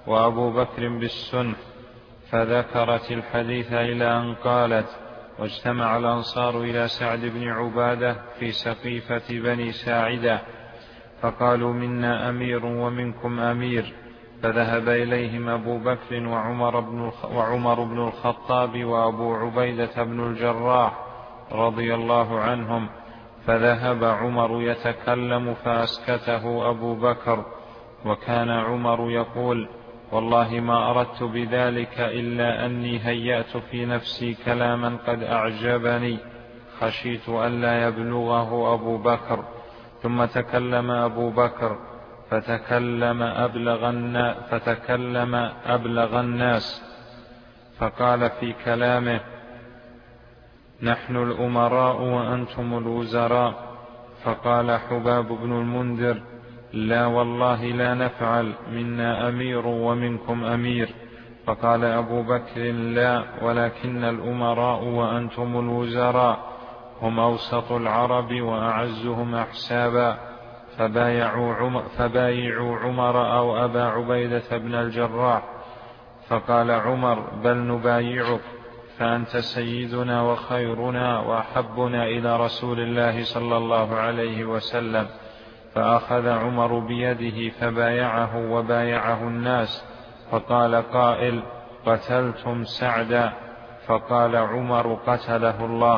وأبو بكر بالسنح، فذكرت الحديث إلى أن قالت: واجتمع الأنصار إلى سعد بن عبادة في سقيفة بني ساعدة، فقالوا: منا أمير ومنكم أمير، فذهب إليهم أبو بكر وعمر بن, وعمر بن الخطاب وأبو عبيدة بن الجراح رضي الله عنهم، فذهب عمر يتكلم فأسكته أبو بكر، وكان عمر يقول: والله ما أردت بذلك إلا أني هيأت في نفسي كلاما قد أعجبني، خشيت ألا يبلغه أبو بكر. ثم تكلم أبو بكر فتكلم أبلغ الناس, فتكلم أبلغ الناس فقال في كلامه: نحن الأمراء وأنتم الوزراء. فقال حباب بن المنذر: لا والله لا نفعل، منا أمير ومنكم أمير. فقال أبو بكر: لا، ولكن الأمراء وأنتم الوزراء هم أوسط العرب وأعزهم أحسابا، فبايعوا عمر, فبايعوا عمر أو أبا عبيدة بن الجراح. فقال عمر: بل نبايعك، فأنت سيدنا وخيرنا وأحبنا إلى رسول الله صلى الله عليه وسلم. فأخذ عمر بيده فبايعه وبايعه الناس. فقال قائل: قتلتم سعدا؟ فقال عمر: قتله الله.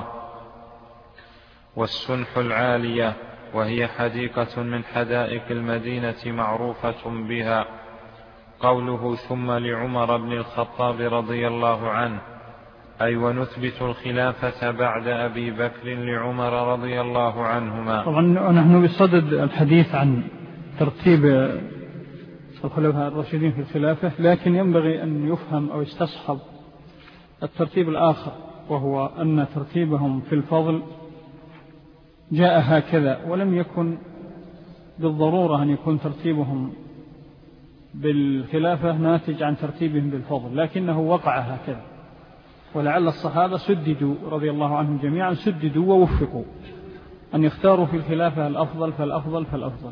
والسنح العالية، وهي حديقة من حدائق المدينة معروفة بها. قوله: ثم لعمر بن الخطاب رضي الله عنه، أي ونثبت الخلافة بعد أبي بكر لعمر رضي الله عنهما. طبعا نحن بصدد الحديث عن ترتيب الخلفاء الراشدين في الخلافة، لكن ينبغي أن يفهم أو يستصحب الترتيب الآخر، وهو أن ترتيبهم في الفضل جاء هكذا، ولم يكن بالضرورة أن يكون ترتيبهم بالخلافة ناتج عن ترتيبهم بالفضل، لكنه وقع هكذا. ولعل الصحابة سددوا رضي الله عنهم جميعا، سددوا ووفقوا أن يختاروا في الخلافة الأفضل فالأفضل فالأفضل.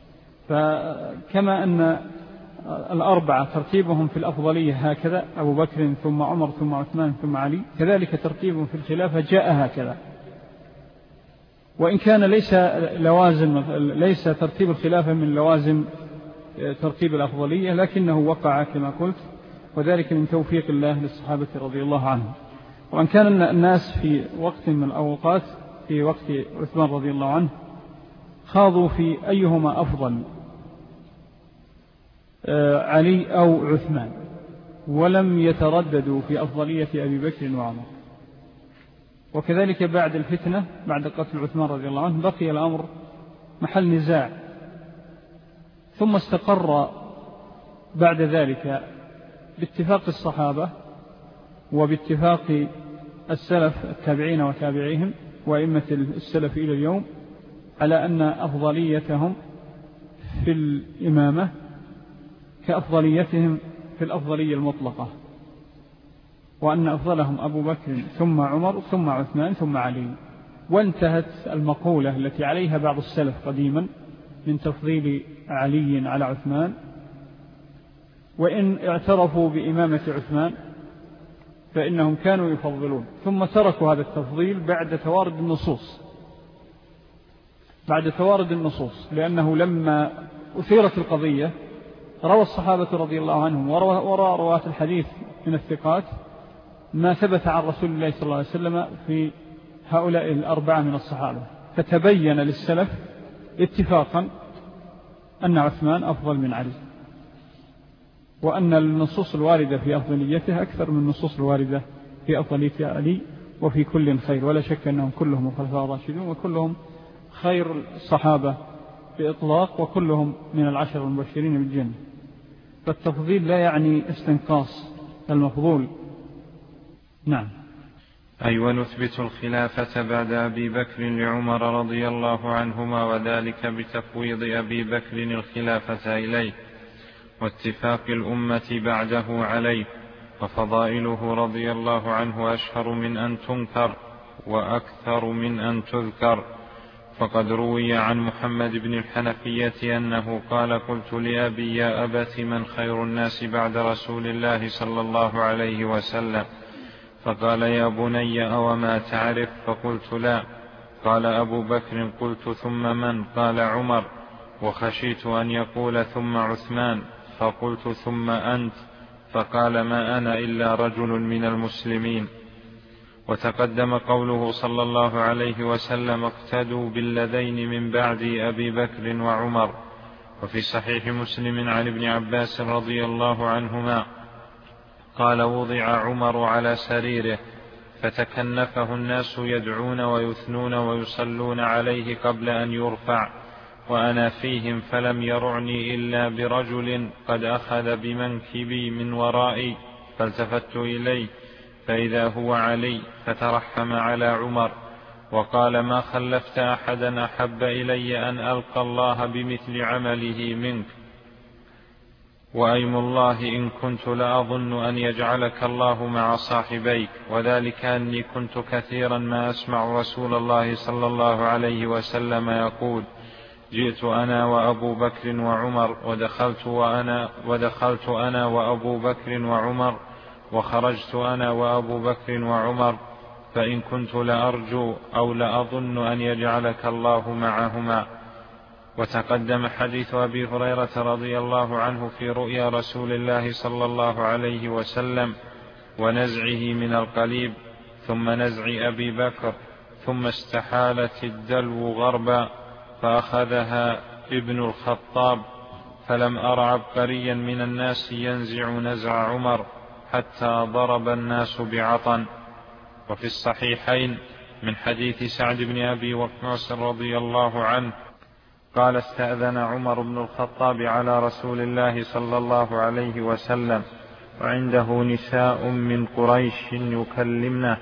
فكما أن الأربعة ترتيبهم في الأفضلية هكذا، أبو بكر ثم عمر ثم عثمان ثم علي، كذلك ترتيبهم في الخلافة جاء هكذا. وإن كان ليس لوازم ليس ترتيب الخلافة من لوازم ترتيب الأفضلية، لكنه وقع كما قلت، وذلك من توفيق الله للصحابة رضي الله عنهم. وأن كان الناس في وقت من الأوقات في وقت عثمان رضي الله عنه خاضوا في أيهما أفضل، علي أو عثمان، ولم يترددوا في أفضلية أبي بكر وعمر. وكذلك بعد الفتنة، بعد قتل عثمان رضي الله عنه، بقي الأمر محل نزاع، ثم استقر بعد ذلك باتفاق الصحابة وباتفاق السلف التابعين وتابعيهم وأئمة السلف إلى اليوم على أن أفضليتهم في الإمامة كأفضليتهم في الأفضلية المطلقة، وأن أفضلهم أبو بكر ثم عمر ثم عثمان ثم علي. وانتهت المقولة التي عليها بعض السلف قديما من تفضيل علي على عثمان، وإن اعترفوا بإمامة عثمان فإنهم كانوا يفضلون، ثم تركوا هذا التفضيل بعد توارد النصوص بعد توارد النصوص لأنه لما أثيرت القضية روى الصحابة رضي الله عنهم وراء رواة الحديث من الثقات ما ثبت عن رسول الله صلى الله عليه وسلم في هؤلاء الأربعة من الصحابة، فتبين للسلف اتفاقا أن عثمان أفضل من علي، وأن النصوص الواردة في أفضليته أكثر من النصوص الواردة في أفضلية علي، وفي كل خير، ولا شك أنهم كلهم الخلفاء الراشدون وكلهم خير الصحابة بإطلاق، وكلهم من العشر المبشرين بالجنة. فالتفضيل لا يعني استنقاص المفضول. نعم. أي ونثبت الخلافة بعد أبي بكر لعمر رضي الله عنهما، وذلك بتفويض أبي بكر الخلافة إليه واتفاق الأمة بعده عليه، وفضائله رضي الله عنه أشهر من أن تنكر وأكثر من أن تذكر. فقد روي عن محمد بن الحنفية أنه قال قلت لأبي يا أبت من خير الناس بعد رسول الله صلى الله عليه وسلم؟ فقال يا بني أوما تعرف؟ فقلت لا. قال أبو بكر. قلت ثم من؟ قال عمر، وخشيت أن يقول ثم عثمان، فقلت ثم أنت، فقال ما أنا إلا رجل من المسلمين. وتقدم قوله صلى الله عليه وسلم اقتدوا بالذين من بعد أبي بكر وعمر. وفي صحيح مسلم عن ابن عباس رضي الله عنهما قال وضع عمر على سريره فتكنفه الناس يدعون ويثنون ويصلون عليه قبل أن يرفع، وأنا فيهم فلم يرعني إلا برجل قد أخذ بمنكبي من ورائي، فالتفت إليه فإذا هو علي، فترحم على عمر وقال ما خلفت أحدا أحب إلي أن ألقى الله بمثل عمله منك، وأيم الله إن كنت لأظن أن يجعلك الله مع صاحبيك، وذلك أني كنت كثيرا ما أسمع رسول الله صلى الله عليه وسلم يقول جئت أنا وأبو بكر وعمر ودخلت, وأنا ودخلت أنا وأبو بكر وعمر وخرجت أنا وأبو بكر وعمر، فإن كنت لأرجو أو لأظن أن يجعلك الله معهما. وتقدم حديث أبي هريرة رضي الله عنه في رؤيا رسول الله صلى الله عليه وسلم ونزعه من القليب ثم نزع أبي بكر، ثم استحالت الدلو غربا فأخذها ابن الخطاب، فلم أر عبقريا من الناس ينزع نزع عمر حتى ضرب الناس بعطن. وفي الصحيحين من حديث سعد بن أبي وقاص رضي الله عنه قال استأذن عمر بن الخطاب على رسول الله صلى الله عليه وسلم وعنده نساء من قريش يكلمنه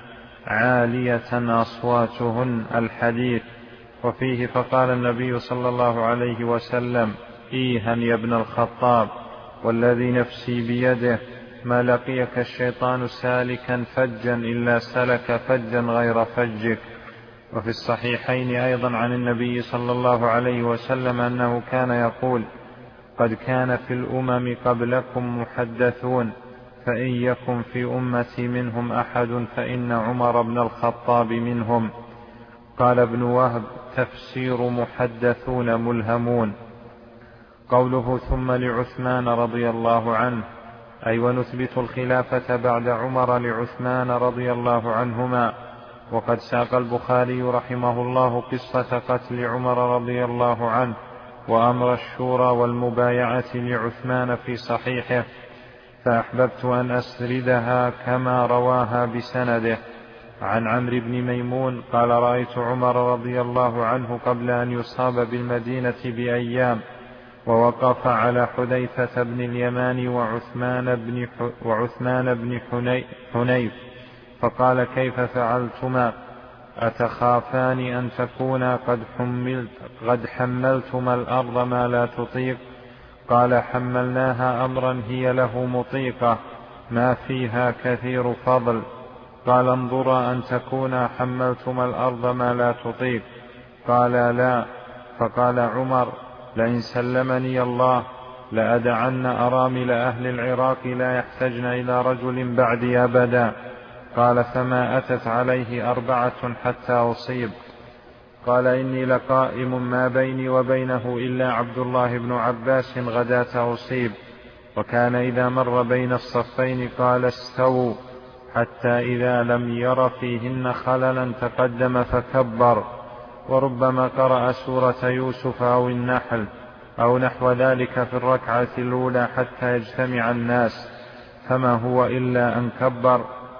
عالية أصواتهن الحديث، وفيه فقال النبي صلى الله عليه وسلم إيها يا ابن الخطاب والذي نفسي بيده ما لقيك الشيطان سالكا فجا إلا سلك فجا غير فجك. وفي الصحيحين أيضا عن النبي صلى الله عليه وسلم أنه كان يقول قد كان في الأمم قبلكم محدثون فإن يكن في أمتي منهم أحد فإن عمر بن الخطاب منهم. قال ابن وهب تفسير محدثون ملهمون. قوله ثم لعثمان رضي الله عنه أي ونثبت الخلافة بعد عمر لعثمان رضي الله عنهما. وقد ساق البخاري رحمه الله قصة قتل عمر رضي الله عنه وأمر الشورى والمبايعة لعثمان في صحيحه، فأحببت أن أسردها كما رواها بسنده. عن عمرو بن ميمون قال رأيت عمر رضي الله عنه قبل أن يصاب بالمدينة بأيام ووقف على حذيفة بن اليمان وعثمان بن, وعثمان بن حنيف فقال كيف فعلتما؟ أتخافان أن تكونا قد, حملت قد حملتما الأرض ما لا تطيق؟ قال حملناها أمرا هي له مطيقة ما فيها كثير فضل. قال انظرا أن تكونا حملتما الأرض ما لا تطيق؟ قال لا. فقال عمر لئن سلمني الله لأدعن أرامل أهل العراق لا يحتجن إلى رجل بعدي أبدا. قال فما أتت عليه أربعة حتى أصيب. قال إني لقائم ما بيني وبينه إلا عبد الله بن عباس غداة أصيب، وكان إذا مر بين الصفين قال استووا، حتى إذا لم ير فيهن خللا تقدم فكبر، وربما قرأ سورة يوسف أو النحل أو نحو ذلك في الركعة الأولى حتى يجتمع الناس، فما هو إلا أن كبر.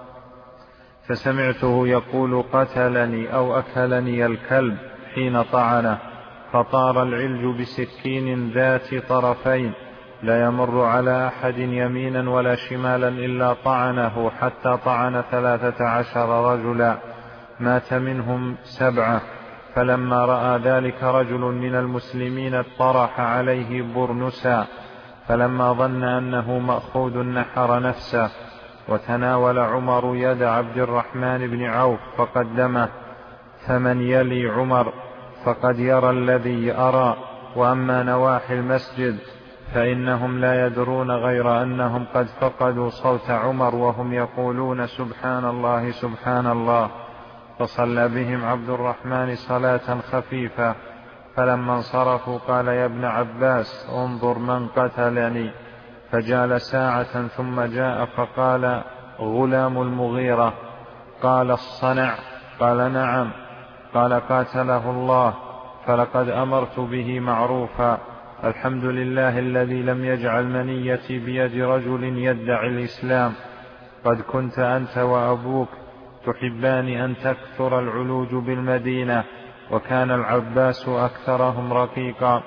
فسمعته يقول قتلني أو أكلني الكلب حين طعنه، فطار العلج بسكين ذات طرفين لا يمر على أحد يمينا ولا شمالا إلا طعنه، حتى طعن ثلاثة عشر رجلا مات منهم سبعة. فلما رأى ذلك رجل من المسلمين طرح عليه برنسا، فلما ظن أنه مأخوذ نحر نفسه، وتناول عمر يد عبد الرحمن بن عوف فقدمه، فمن يلي عمر؟ فقد يرى الذي أرى. وأما نواحي المسجد فإنهم لا يدرون غير أنهم قد فقدوا صوت عمر وهم يقولون سبحان الله سبحان الله. فصلى بهم عبد الرحمن صلاة خفيفة، فلما انصرفوا قال يا ابن عباس انظر من قتلني. فجال ساعة ثم جاء فقال غلام المغيرة. قال الصنع؟ قال نعم. قال قاتله الله، فلقد أمرت به معروفا. الحمد لله الذي لم يجعل منيتي بيد رجل يدعي الإسلام. قد كنت أنت وأبوك تحبان أن تكثر العلوج بالمدينة، وكان العباس أكثرهم رقيقا.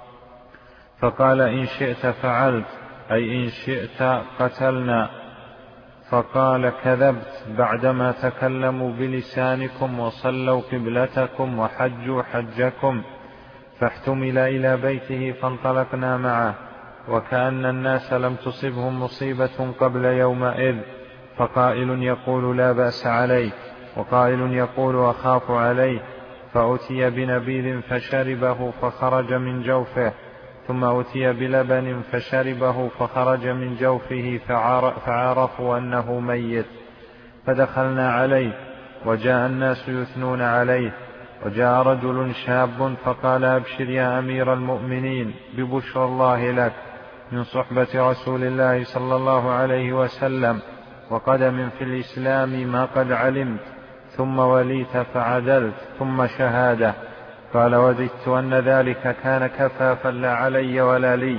فقال إن شئت فعلت، أي إن شئت قتلنا. فقال كذبت، بعدما تكلموا بلسانكم وصلوا قبلتكم وحجوا حجكم. فاحتمل إلى بيته فانطلقنا معه، وكأن الناس لم تصبهم مصيبة قبل يومئذ. فقائل يقول لا بأس عليه، وقائل يقول أخاف عليه. فأتي بنبيذ فشربه فخرج من جوفه، ثم أتي بلبن فشربه فخرج من جوفه، فعرفوا أنه ميت. فدخلنا عليه وجاء الناس يثنون عليه، وجاء رجل شاب فقال أبشر يا أمير المؤمنين ببشرى الله لك من صحبة رسول الله صلى الله عليه وسلم وقدم في الإسلام ما قد علمت، ثم وليت فعدلت، ثم شهادة. قال وددت أن ذلك كان كفافا لا علي ولا لي.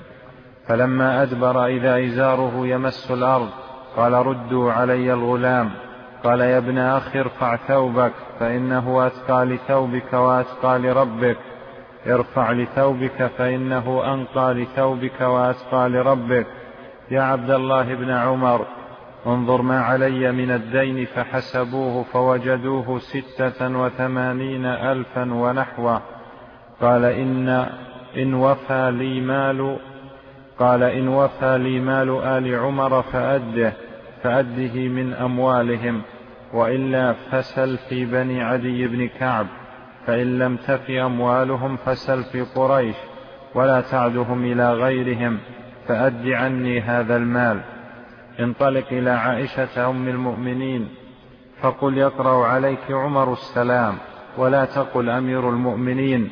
فلما أدبر إذا إزاره يمس الأرض قال ردوا علي الغلام. قال يا ابن أخي ارفع ثوبك فإنه أتقى لثوبك وأتقى لربك. ارفع لثوبك فإنه أنقى لثوبك وأتقى لربك. يا عبد الله بن عمر انظر ما علي من الدين. فحسبوه فوجدوه ستة وثمانين ألفا ونحوه. قال إن, إن وفى لي مال قال إن وفى لي مال آل عمر فأده فأده من أموالهم، وإلا فسل في بني عدي بن كعب، فإن لم تف أموالهم فسل في قريش، ولا تعدهم إلى غيرهم، فأد عني هذا المال. انطلق إلى عائشة أم المؤمنين فقل يقرأ عليك عمر السلام، ولا تقل أمير المؤمنين،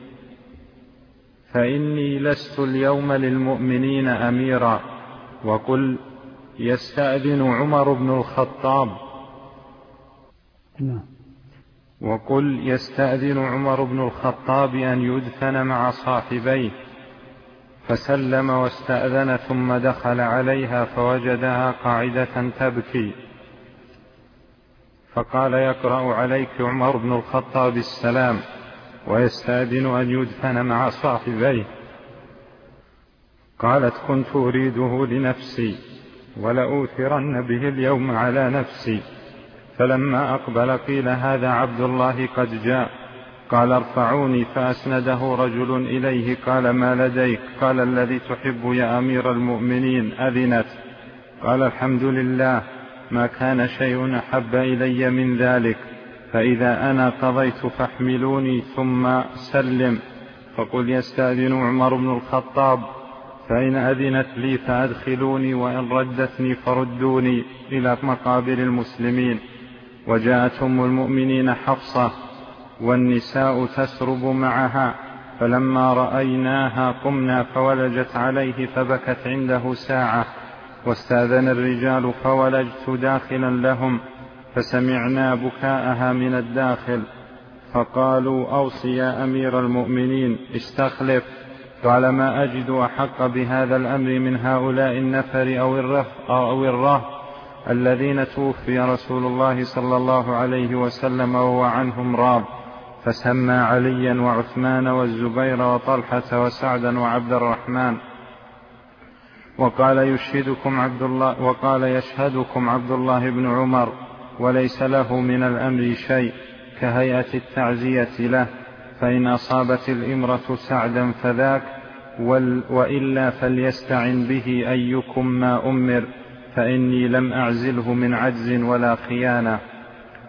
فإني لست اليوم للمؤمنين أميرا. وقل يستأذن عمر بن الخطاب وقل يستأذن عمر بن الخطاب أن يدفن مع صاحبيه. فسلم واستأذن ثم دخل عليها فوجدها قاعدة تبكي، فقال يقرأ عليك عمر بن الخطاب السلام ويستأذن أن يدفن مع صاحبيه. قالت كنت أريده لنفسي ولأوثرن به اليوم على نفسي. فلما أقبل قيل هذا عبد الله قد جاء. قال ارفعوني، فأسنده رجل إليه. قال ما لديك؟ قال الذي تحب يا أمير المؤمنين أذنت. قال الحمد لله، ما كان شيء أحب إلي من ذلك. فإذا أنا قضيت فاحملوني ثم سلم. فقل يستأذن عمر بن الخطاب، فإن أذنت لي فأدخلوني، وإن ردتني فردوني إلى مقابر المسلمين. وجاءت أم المؤمنين حفصة والنساء تسرب معها، فلما رأيناها قمنا فولجت عليه فبكت عنده ساعة. واستأذن الرجال فولجت داخلا لهم، فسمعنا بكاءها من الداخل. فقالوا أوصي يا أمير المؤمنين استخلف. قال ما أجد أحق بهذا الأمر من هؤلاء النفر أو الره, أو الره الذين توفي رسول الله صلى الله عليه وسلم وهو عنهم راض. فسمى عليا وعثمان والزبير وطلحة وسعدا وعبد الرحمن. وقال يشهدكم عبد الله وقال يشهدكم عبد الله بن عمر، وليس له من الأمر شيء، كهيئة التعزية له، فإن أصابت الإمرة سعدا فذاك، وإلا فليستعن به أيكم ما أمر، فإني لم أعزله من عجز ولا خيانة.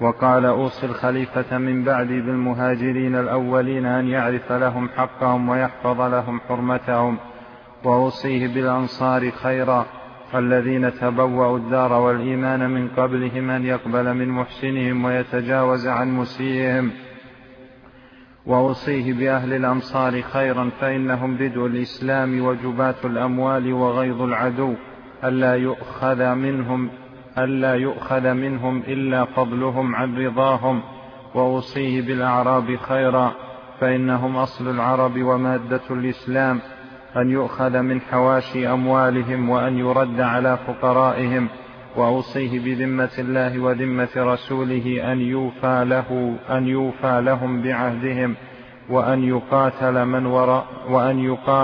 وقال أوصي الخليفة من بعدي بالمهاجرين الأولين أن يعرف لهم حقهم ويحفظ لهم حرمتهم، وأوصيه بالأنصار خيرا الذين تبوأوا الدار والإيمان من قبلهم أن يقبل من محسنهم ويتجاوز عن مسيئهم، وأوصيه بأهل الأمصار خيرا فإنهم بدء الإسلام وجبات الأموال وغيظ العدو، ألا يؤخذ منهم ألا يؤخذ منهم إلا فضلهم عن رضاهم. وأوصيه بالأعراب خيرا فإنهم أصل العرب ومادة الإسلام، أن يؤخذ من حواشي أموالهم وأن يرد على فقرائهم. وأوصيه بذمة الله وذمة رسوله أن يوفى له أن يوفى لهم بعهدهم، وأن يقاتل من وراء وأن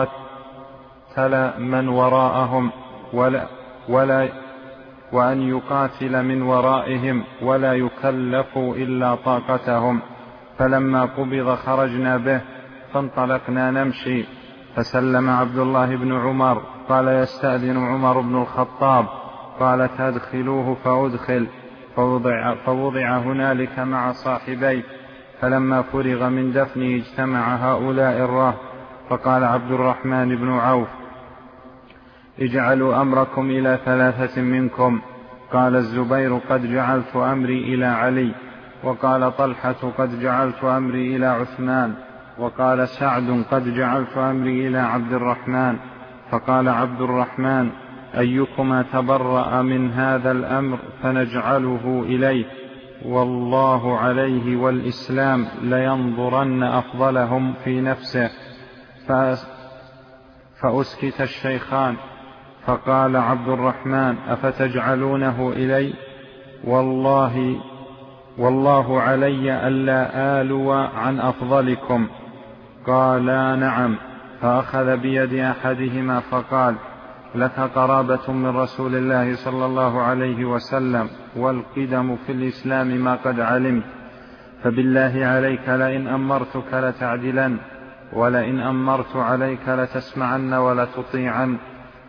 يقاتل من وراءهم ولا ولا وأن يقاتل من ورائهم ولا يكلف إلا طاقتهم. فلما قبض خرجنا به فانطلقنا نمشي، فسلم عبد الله بن عمر قال يستأذن عمر بن الخطاب، قال تدخلوه فأدخل، فوضع, فوضع هنالك مع صاحبيه. فلما فرغ من دفنه اجتمع هؤلاء الرهط، فقال عبد الرحمن بن عوف اجعلوا أمركم إلى ثلاثة منكم. قال الزبير قد جعلت أمري إلى علي، وقال طلحة قد جعلت أمري إلى عثمان، وقال سعد قد جعلت أمري إلى عبد الرحمن. فقال عبد الرحمن أيكما تبرأ من هذا الأمر فنجعله إليه، والله عليه والإسلام لينظرن أفضلهم في نفسه. فأسكت الشيخان، فقال عبد الرحمن أفتجعلونه إلي؟ والله والله علي ألا آلو عن أفضلكم. قالا نعم. فأخذ بيد أحدهما فقال لك قرابة من رسول الله صلى الله عليه وسلم، والقدم في الإسلام ما قد علمت، فبالله عليك لئن أمرتك لتعدلن، ولئن أمرت عليك لتسمعن ولتطيعن.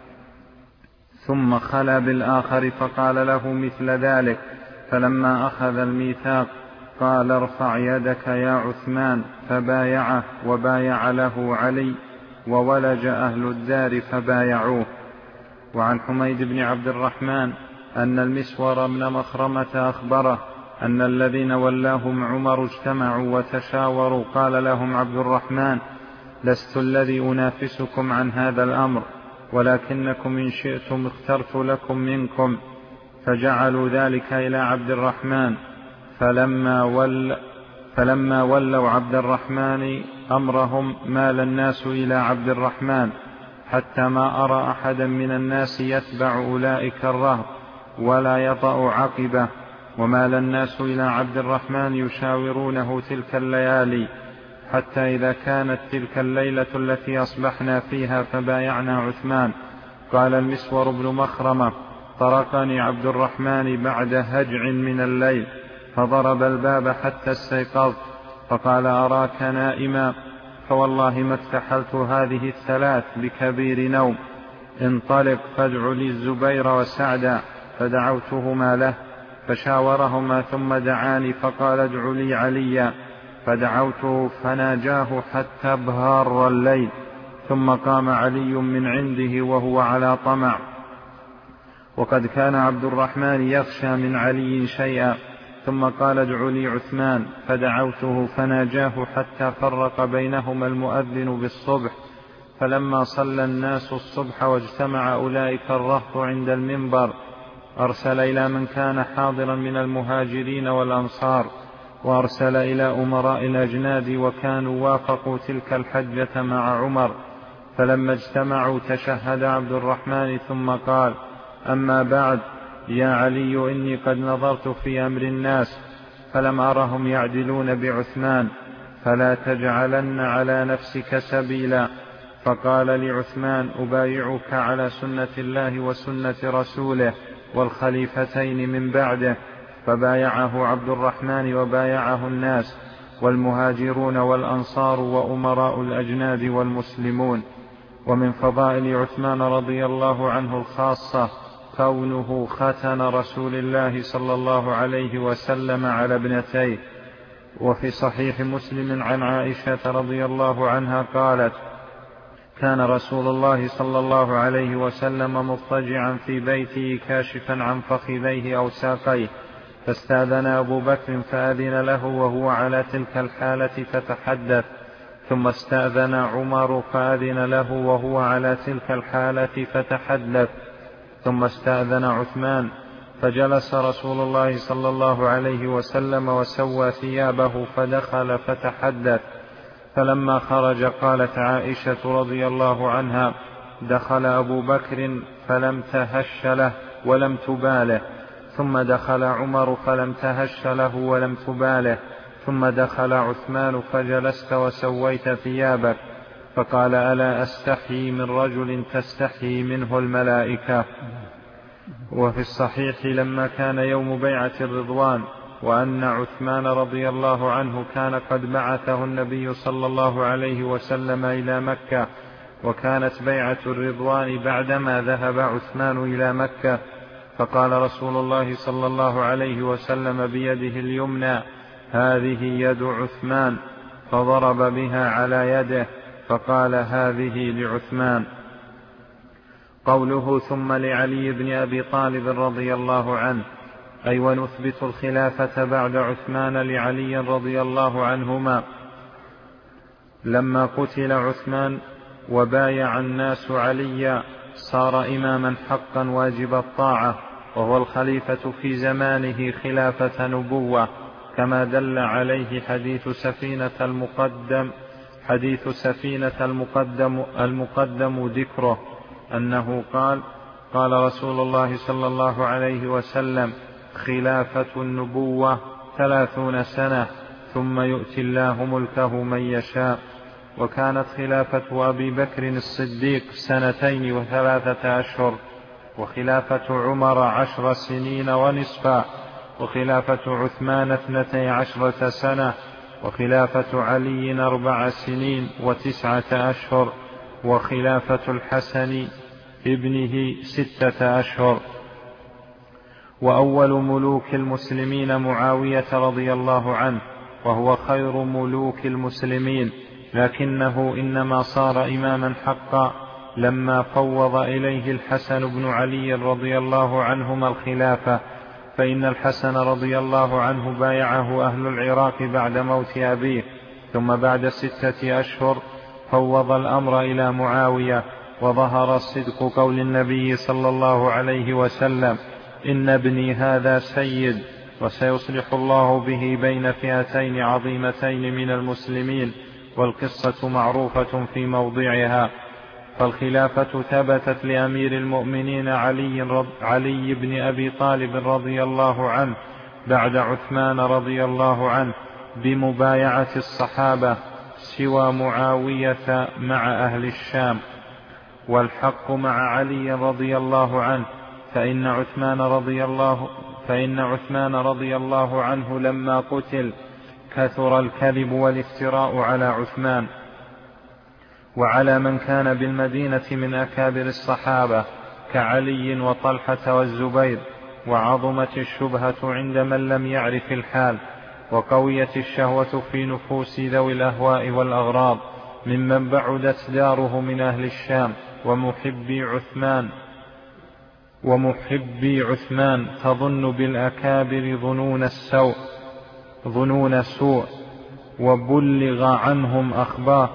ثم خلا بالآخر فقال له مثل ذلك. فلما أخذ الميثاق قال ارفع يدك يا عثمان، فبايعه، وبايع له علي، وولج أهل الدار فبايعوه. وعن حميد بن عبد الرحمن أن المسور بن مخرمة أخبره أن الذين ولاهم عمر اجتمعوا وتشاوروا. قال لهم عبد الرحمن لست الذي أنافسكم عن هذا الأمر، ولكنكم إن شئتم اخترت لكم منكم. فجعلوا ذلك إلى عبد الرحمن. فلما, ول فلما ولوا عبد الرحمن أمرهم مال الناس إلى عبد الرحمن، حتى ما أرى أحدا من الناس يتبع أولئك الرهط ولا يطأ عقبه. ومال الناس إلى عبد الرحمن يشاورونه تلك الليالي، حتى إذا كانت تلك الليلة التي أصبحنا فيها فبايعنا عثمان. قال المسور بن مخرمة طرقني عبد الرحمن بعد هجع من الليل، فضرب الباب حتى استيقظت، فقال أراك نائما، فوالله ما اكتحلت هذه الثلاث بكبير نوم، انطلق فادع لي الزبير وسعدا. فدعوتهما له فشاورهما ثم دعاني فقال ادع لي عليا، فدعوته فناجاه حتى ابهار الليل. ثم قام علي من عنده وهو على طمع، وقد كان عبد الرحمن يخشى من علي شيئا. ثم قال ادع لي عثمان، فدعوته فناجاه حتى فرق بينهما المؤذن بالصبح. فلما صلى الناس الصبح واجتمع أولئك الرهط عند المنبر، أرسل إلى من كان حاضرا من المهاجرين والأنصار، وأرسل إلى أمراء الأجناد، وكانوا وافقوا تلك الحجة مع عمر. فلما اجتمعوا تشهد عبد الرحمن ثم قال أما بعد، يا علي إني قد نظرت في أمر الناس فلم أرهم يعدلون بعثمان، فلا تجعلن على نفسك سبيلا. فقال لعثمان أبايعك على سنة الله وسنة رسوله والخليفتين من بعده. فبايعه عبد الرحمن وبايعه الناس والمهاجرون والأنصار وأمراء الأجناد والمسلمون. ومن فضائل عثمان رضي الله عنه الخاصة كونه ختن رسول الله صلى الله عليه وسلم على ابنتيه. وفي صحيح مسلم عن عائشة رضي الله عنها قالت: كان رسول الله صلى الله عليه وسلم مضطجعا في بيته كاشفا عن فخذيه أو ساقيه، فاستأذن أبو بكر فأذن له وهو على تلك الحالة فتحدث، ثم استأذن عمر فأذن له وهو على تلك الحالة فتحدث، ثم استأذن عثمان، فجلس رسول الله صلى الله عليه وسلم وسوى ثيابه فدخل فتحدث. فلما خرج قالت عائشة رضي الله عنها: دخل أبو بكر فلم تهش له ولم تباله، ثم دخل عمر فلم تهش له ولم تباله، ثم دخل عثمان فجلست وسويت ثيابك. فقال: ألا أستحيي من رجل تستحيي منه الملائكة. وفي الصحيح لما كان يوم بيعة الرضوان وأن عثمان رضي الله عنه كان قد بعثه النبي صلى الله عليه وسلم إلى مكة، وكانت بيعة الرضوان بعدما ذهب عثمان إلى مكة، فقال رسول الله صلى الله عليه وسلم بيده اليمنى: هذه يد عثمان، فضرب بها على يده فقال: هذه لعثمان. قوله: ثم لعلي بن أبي طالب رضي الله عنه، أي ونثبت الخلافة بعد عثمان لعلي رضي الله عنهما. لما قتل عثمان وبايع الناس عليا صار إماما حقا واجب الطاعة، وهو الخليفة في زمانه خلافة نبوة، كما دل عليه حديث سفينة المقدم حديث سفينة المقدم, المقدم ذكره، أنه قال: قال رسول الله صلى الله عليه وسلم: خلافة النبوة ثلاثون سنة، ثم يؤتي الله ملكه من يشاء. وكانت خلافة أبي بكر الصديق سنتين وثلاثة أشهر، وخلافة عمر عشر سنين ونصفا، وخلافة عثمان اثنتي عشرة سنة، وخلافة علي أربع سنين وتسعة أشهر، وخلافة الحسن ابنه ستة أشهر. وأول ملوك المسلمين معاوية رضي الله عنه، وهو خير ملوك المسلمين، لكنه إنما صار إماما حقا لما فوض إليه الحسن بن علي رضي الله عنهما الخلافة، فإن الحسن رضي الله عنه بايعه أهل العراق بعد موت أبيه، ثم بعد ستة أشهر فوض الأمر إلى معاوية. وظهر صدق قول النبي صلى الله عليه وسلم: إن ابني هذا سيد، وسيصلح الله به بين فئتين عظيمتين من المسلمين، والقصة معروفة في موضعها. فالخلافة ثبتت لأمير المؤمنين علي, رض... علي بن أبي طالب رضي الله عنه بعد عثمان رضي الله عنه بمبايعة الصحابة، سوى معاوية مع أهل الشام. والحق مع علي رضي الله عنه، فإن عثمان رضي الله فإن عثمان رضي الله عنه لما قتل كثر الكذب والافتراء على عثمان وعلى من كان بالمدينة من أكابر الصحابة كعلي وطلحة والزبير، وعظمت الشبهة عند من لم يعرف الحال، وقويت الشهوة في نفوس ذوي الأهواء والأغراض ممن بعدت داره من أهل الشام ومحبي عثمان ومحبي عثمان تظن بالأكابر ظنون السوء ظنون سوء وبلغ عنهم أخبار.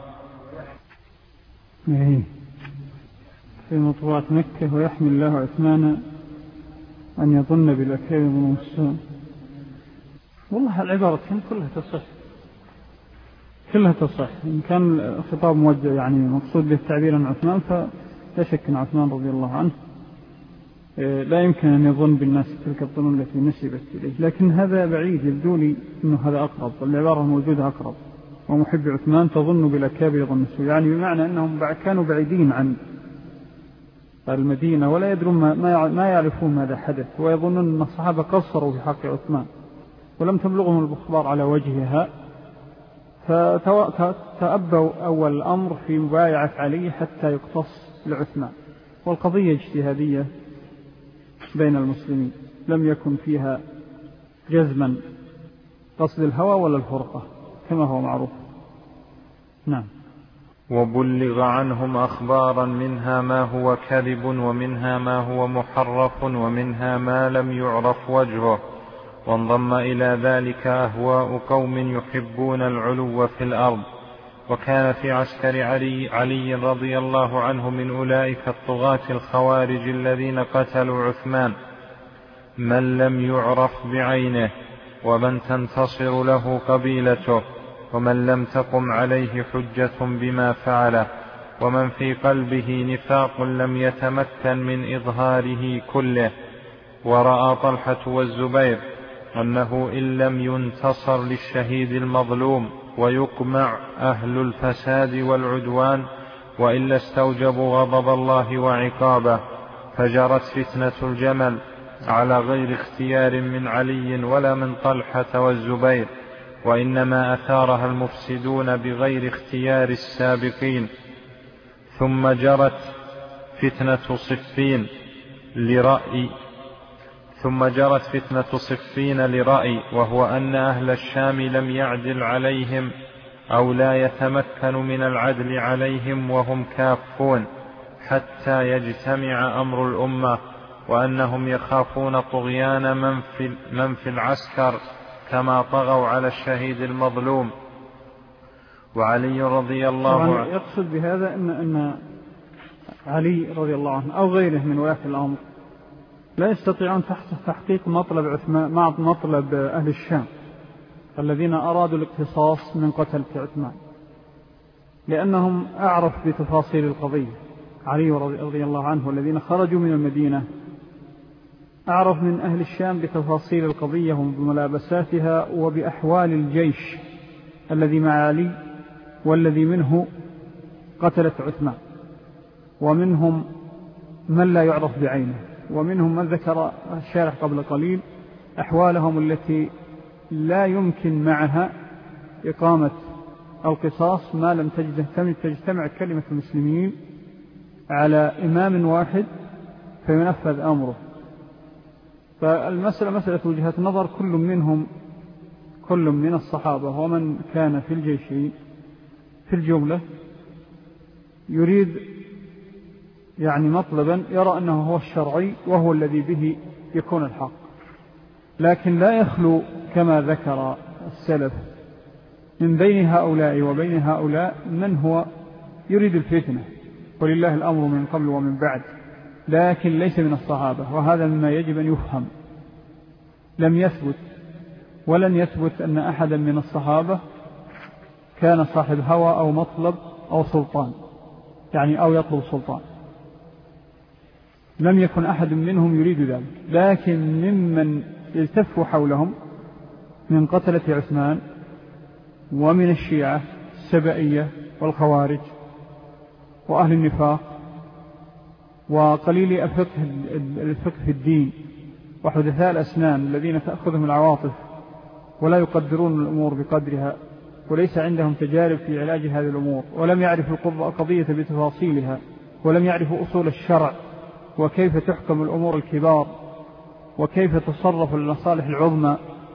في مطبوعات مكة: ويحمل الله عثمان أن يظن بالأكابر ظنون السوء. والله العبارة كلها تصح كلها تصح إن كان الخطاب موجه يعني مقصود بالتعبير عن عثمان، فلا شك أن عثمان رضي الله عنه لا يمكن أن يظن بالناس تلك الظنون التي نسبت إليه، لكن هذا بعيد، يبدو لي أنه هذا أقرب، والعبارة موجودة أقرب: ومحب عثمان تظن بالأكابر ظن السوء، يعني بمعنى أنهم كانوا بعيدين عن المدينة ولا يدرون ما ما يعرفون ماذا حدث، ويظنون أن الصحابة قصروا في حق عثمان ولم تبلغهم الأخبار على وجهها، فتأبوا أول الأمر في مبايعة علي حتى يقتص لعثمان. والقضية اجتهادية بين المسلمين، لم يكن فيها جزما قصد الهوى ولا الفرقة كما هو معروف. نعم. وبلغ عنهم أخبارا منها ما هو كذب ومنها ما هو محرف ومنها ما لم يعرف وجهه، وانضم إلى ذلك أهواء قوم يحبون العلو في الأرض. وكان في عسكر علي, علي رضي الله عنه من أولئك الطغاة الخوارج الذين قتلوا عثمان من لم يعرف بعينه، ومن تنتصر له قبيلته، ومن لم تقم عليه حجة بما فعله، ومن في قلبه نفاق لم يتمكن من إظهاره كله. ورأى طلحة والزبير أنه إن لم ينتصر للشهيد المظلوم ويقمع أهل الفساد والعدوان وإلا استوجبوا غضب الله وعقابه، فجرت فتنة الجمل على غير اختيار من علي ولا من طلحة والزبير، وإنما أثارها المفسدون بغير اختيار السابقين. ثم جرت فتنة صفين لرأي ثم جرت فتنة صفين لرأي وهو أن أهل الشام لم يعدل عليهم أو لا يتمكن من العدل عليهم وهم كافون حتى يجتمع أمر الأمة، وأنهم يخافون طغيان من في, من في العسكر كما طغوا على الشهيد المظلوم. وعلي رضي الله عنه يقصد بهذا أن, أن علي رضي الله عنه أو غيره من ولاة الأمر لا يستطيعون تحقيق مطلب عثمان مع مطلب أهل الشام الذين أرادوا الاقتصاص من قتل عثمان، لأنهم أعرف بتفاصيل القضية. علي رضي الله عنه والذين خرجوا من المدينة أعرف من أهل الشام بتفاصيل القضية وبملابساتها وبأحوال الجيش الذي مع علي والذي منه قتلت عثمان، ومنهم من لا يعرف بعينه، ومنهم من ذكر الشارح قبل قليل أحوالهم التي لا يمكن معها إقامة القصاص ما لم تجتمع كلمة المسلمين على إمام واحد فينفذ أمره. فالمسألة مسألة وجهة نظر كل منهم كل من الصحابة ومن كان في الجيش في الجملة يريد يعني مطلبا يرى أنه هو الشرعي وهو الذي به يكون الحق، لكن لا يخلو كما ذكر السلف من بين هؤلاء وبين هؤلاء من هو يريد الفتنة، ولله الأمر من قبل ومن بعد، لكن ليس من الصحابة، وهذا مما يجب أن يفهم. لم يثبت ولن يثبت أن أحدا من الصحابة كان صاحب هوى أو مطلب أو سلطان، يعني أو يطلب سلطان، لم يكن أحد منهم يريد ذلك، لكن ممن يلتف حولهم من قتلة عثمان ومن الشيعة السبائية والخوارج وأهل النفاق وقليل الفقه, الفقه في الدين وحدثاء الأسنان الذين تأخذهم العواطف ولا يقدرون الأمور بقدرها وليس عندهم تجارب في علاج هذه الأمور، ولم يعرفوا القضية بتفاصيلها، ولم يعرفوا أصول الشرع وكيف تحكم الأمور الكبار وكيف تصرف المصالح العظمى.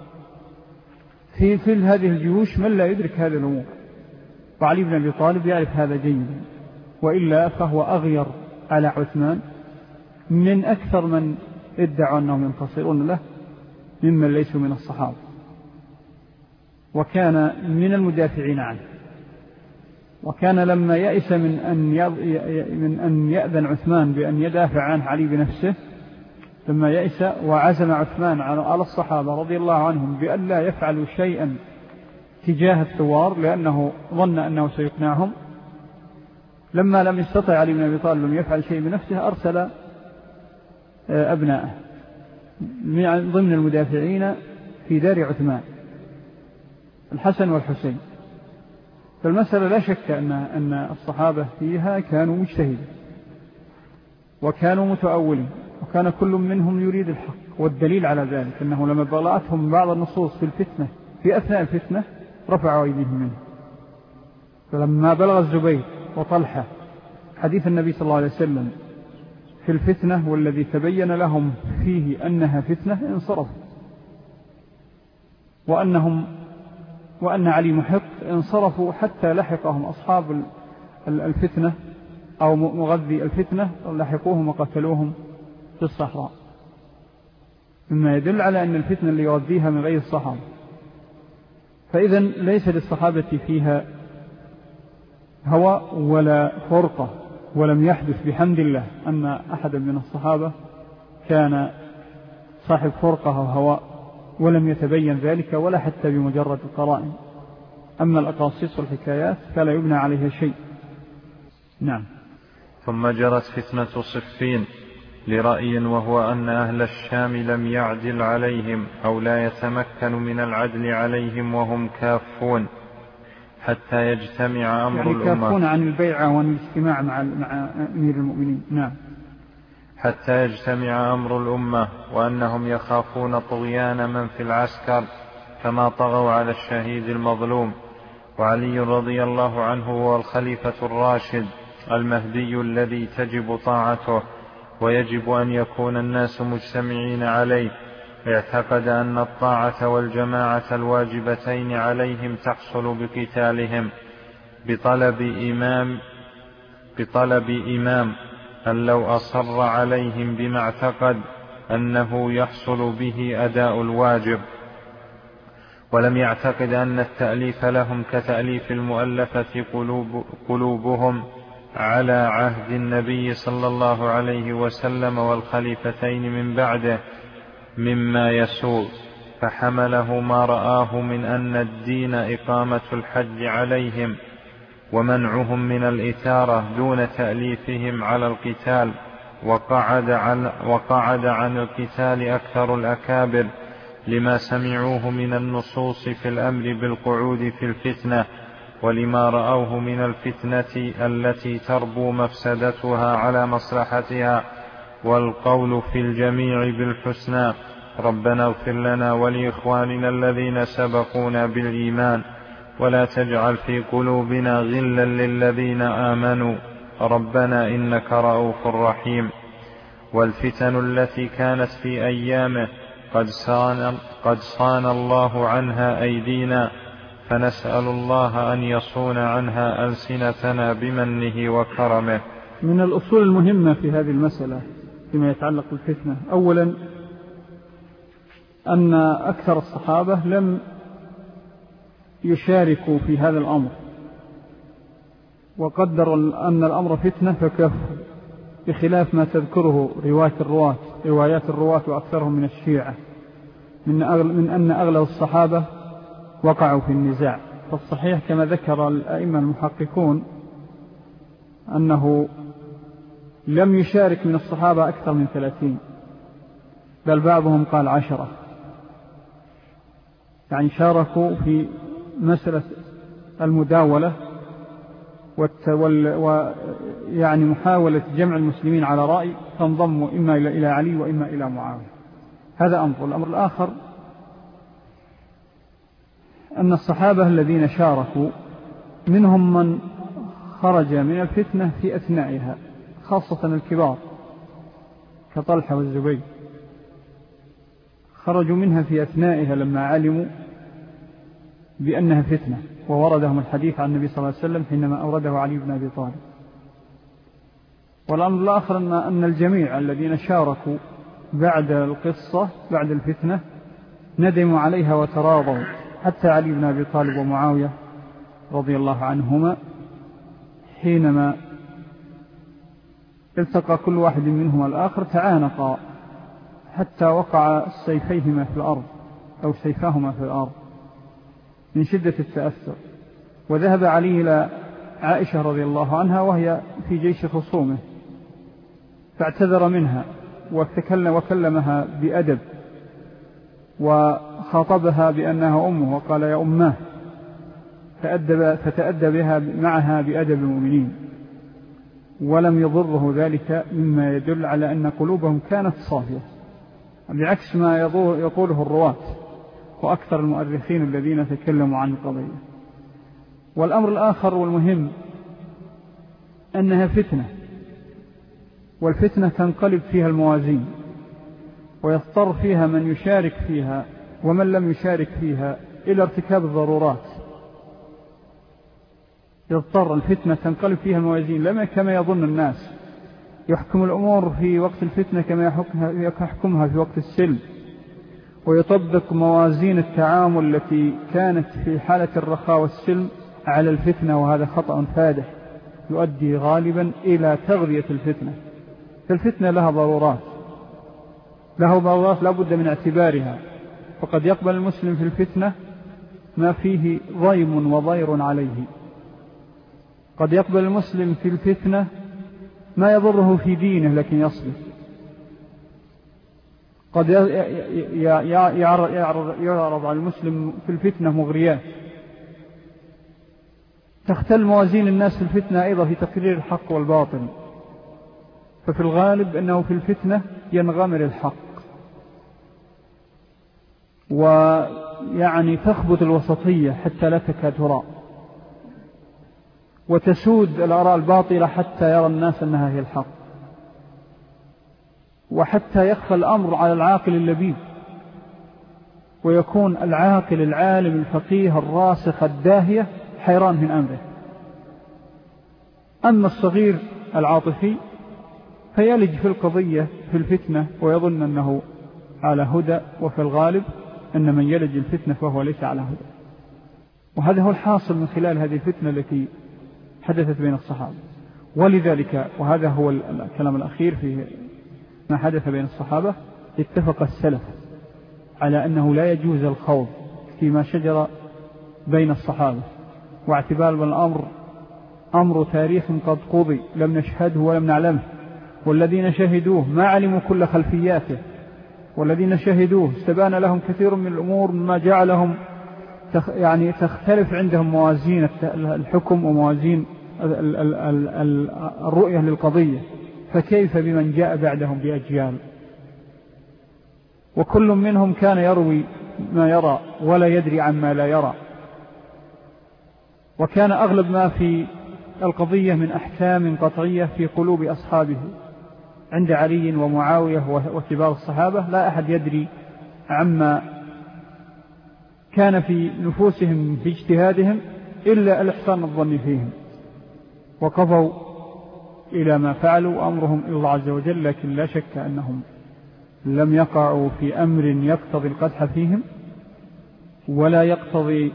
في في هذه الجيوش من لا يدرك هذه الأمور، وعلي بن أبي طالب يعرف هذا جيدا، وإلا فهو أغير على عثمان من أكثر من ادعوا أنهم ينتصرون له ممن ليسوا من الصحابة، وكان من المدافعين عنه. وكان لما يأس من أن من أن يأذن عثمان بأن يدافع عنه علي بنفسه، لما يأس وعزم عثمان على الصحابة رضي الله عنهم بأن لا يفعلوا شيئا تجاه الثوار لأنه ظن أنه سيقنعهم، لما لم يستطع علي بن أبي طالب أن يفعل شيء بنفسه أرسل أبنائه ضمن المدافعين في دار عثمان، الحسن والحسين. فالمسألة لا شك أن أن الصحابة فيها كانوا مجتهدين وكانوا متأولين، وكان كل منهم يريد الحق، والدليل على ذلك أنه لما بلغتهم بعض النصوص في الفتنة في أثناء الفتنة رفعوا أيديهم منه. فلما بلغ الزبير وطلحة حديث النبي صلى الله عليه وسلم في الفتنة والذي تبين لهم فيه أنها فتنة انصرفوا، وأنهم وأن علي محق انصرفوا حتى لحقهم أصحاب الفتنة أو مغذي الفتنة لحقوهم وقتلوهم في الصحراء، مما يدل على أن الفتنة اللي يغذيها من غير الصحابة. فإذا ليس للصحابة فيها هوى ولا فرقة، ولم يحدث بحمد الله أن أحد من الصحابة كان صاحب فرقة أو هواء، ولم يتبين ذلك ولا حتى بمجرد القرائن. أما الأقاصيص والحكايات فلا يبنى عليها شيء. نعم. ثم جرت فتنة صفين لرأي، وهو أن أهل الشام لم يعدل عليهم أو لا يتمكن من العدل عليهم وهم كافون حتى يجتمع أمر يعني الأمة، كافون عن البيعة وعن الاجتماع مع مع أمير المؤمنين. نعم. حتى يجتمع أمر الأمة، وأنهم يخافون طغيان من في العسكر كما طغوا على الشهيد المظلوم. وعلي رضي الله عنه هو الخليفة الراشد المهدي الذي تجب طاعته ويجب أن يكون الناس مجتمعين عليه. اعتقد أن الطاعة والجماعة الواجبتين عليهم تحصل بقتالهم بطلب إمام بطلب إمام أن لو أصر عليهم بما اعتقد أنه يحصل به أداء الواجب، ولم يعتقد أن التأليف لهم كتأليف المؤلفة قلوب قلوبهم على عهد النبي صلى الله عليه وسلم والخليفتين من بعده مما يسوء، فحمله ما رآه من أن الدين إقامة الحج عليهم ومنعهم من الإثارة دون تأليفهم على القتال، وقعد عن, وقعد عن القتال أكثر الأكابر لما سمعوه من النصوص في الأمر بالقعود في الفتنة، ولما رأوه من الفتنة التي تربو مفسدتها على مصلحتها، والقول في الجميع بالحسنى. ربنا اغفر لنا ولإخواننا الذين سبقونا بالإيمان ولا تجعل في قلوبنا غلا للذين آمنوا ربنا إنك رؤوف رحيم. والفتن التي كانت في أيامه قد صان, قد صان الله عنها أيدينا، فنسأل الله أن يصون عنها ألسنتنا بمنه وكرمه. من الأصول المهمة في هذه المسألة فيما يتعلق بالفتنة، أولا أن أكثر الصحابة لم يشاركوا في هذا الأمر، وقدروا أن الأمر فتنة فكفوا، بخلاف ما تذكره روايات الرواة روايات الرواة وأكثرهم من الشيعة من, من أن أغلب الصحابة وقعوا في النزاع. فالصحيح كما ذكر الأئمة المحققون أنه لم يشارك من الصحابة أكثر من ثلاثين، بل بعضهم قال عشرة، يعني شاركوا في مسألة المداولة ويعني محاولة جمع المسلمين على رأي، فانضموا إما إلى علي وإما إلى معاوية. هذا أمر. والأمر الآخر أن الصحابة الذين شاركوا منهم من خرج من الفتنة في أثنائها، خاصة الكبار كطلحة والزبير، خرجوا منها في أثنائها لما علموا بأنها فتنة، ووردهم الحديث عن النبي صلى الله عليه وسلم حينما أورده علي بن أبي طالب. والأمر الآخر أن الجميع الذين شاركوا بعد القصة بعد الفتنة ندموا عليها وتراضوا، حتى علي بن أبي طالب ومعاوية رضي الله عنهما حينما التقى كل واحد منهما الآخر تعانقا حتى وقع سيفيهما في الأرض أو سيفاهما في الأرض من شدة التأثر. وذهب علي إلى عائشة رضي الله عنها وهي في جيش خصومه، فاعتذر منها وتكلم وكلمها بأدب وخاطبها بأنها أمه وقال يا أماه، فأدب فتأدب بها معها بأدب المؤمنين، ولم يضره ذلك مما يدل على أن قلوبهم كانت صافية، بعكس ما يقوله الرواة وأكثر المؤرخين الذين تكلموا عن القضية. والأمر الآخر والمهم أنها فتنة، والفتنة تنقلب فيها الموازين، ويضطر فيها من يشارك فيها ومن لم يشارك فيها إلى ارتكاب الضرورات. يضطر الفتنة تنقلب فيها الموازين لما كما يظن الناس، يحكم الأمور في وقت الفتنة كما يحكمها في وقت السلم، ويطبق موازين التعامل التي كانت في حالة الرخاء والسلم على الفتنة، وهذا خطأ فادح يؤدي غالبا إلى تغذية الفتنة. فالفتنة لها ضرورات، له ضرورات لا بد من اعتبارها، فقد يقبل المسلم في الفتنة ما فيه ضيم وضير عليه، قد يقبل المسلم في الفتنة ما يضره في دينه لكن يصبر، قد يعرض على المسلم في الفتنة مغريات تختل موازين الناس في الفتنة أيضا في تقرير الحق والباطل، ففي الغالب أنه في الفتنة ينغمر الحق ويعني تخبط الوسطية حتى لا تكاد ترى، وتسود الآراء الباطلة حتى يرى الناس أنها هي الحق، وحتى يخفى الأمر على العاقل اللبيب، ويكون العاقل العالم الفقيه الراسخ الداهية حيران من أمره. أما الصغير العاطفي فيلج في القضية في الفتنة ويظن أنه على هدى، وفي الغالب أن من يلج الفتنة فهو ليس على هدى. وهذا هو الحاصل من خلال هذه الفتنة التي حدثت بين الصحابة. ولذلك، وهذا هو الكلام الأخير في ما حدث بين الصحابة، اتفق السلف على أنه لا يجوز الخوض فيما شجر بين الصحابة، واعتبار بالأمر أمر تاريخ قد قضي لم نشهده ولم نعلمه، والذين شهدوه ما علموا كل خلفياته، والذين شهدوه استبان لهم كثير من الأمور مما جعلهم تخ يعني تختلف عندهم موازين الحكم وموازين الرؤية للقضية، فكيف بمن جاء بعدهم بأجيال؟ وكل منهم كان يروي ما يرى ولا يدري عما لا يرى، وكان أغلب ما في القضية من أحكام قطعية في قلوب أصحابه عند علي ومعاوية وكبار الصحابة، لا أحد يدري عما كان في نفوسهم في اجتهادهم إلا الإحسان الظن فيهم، وقضوا إلى ما فعلوا وأمرهم إلى الله عز وجل. لكن لا شك أنهم لم يقعوا في أمر يقتضي القدح فيهم ولا يقتضي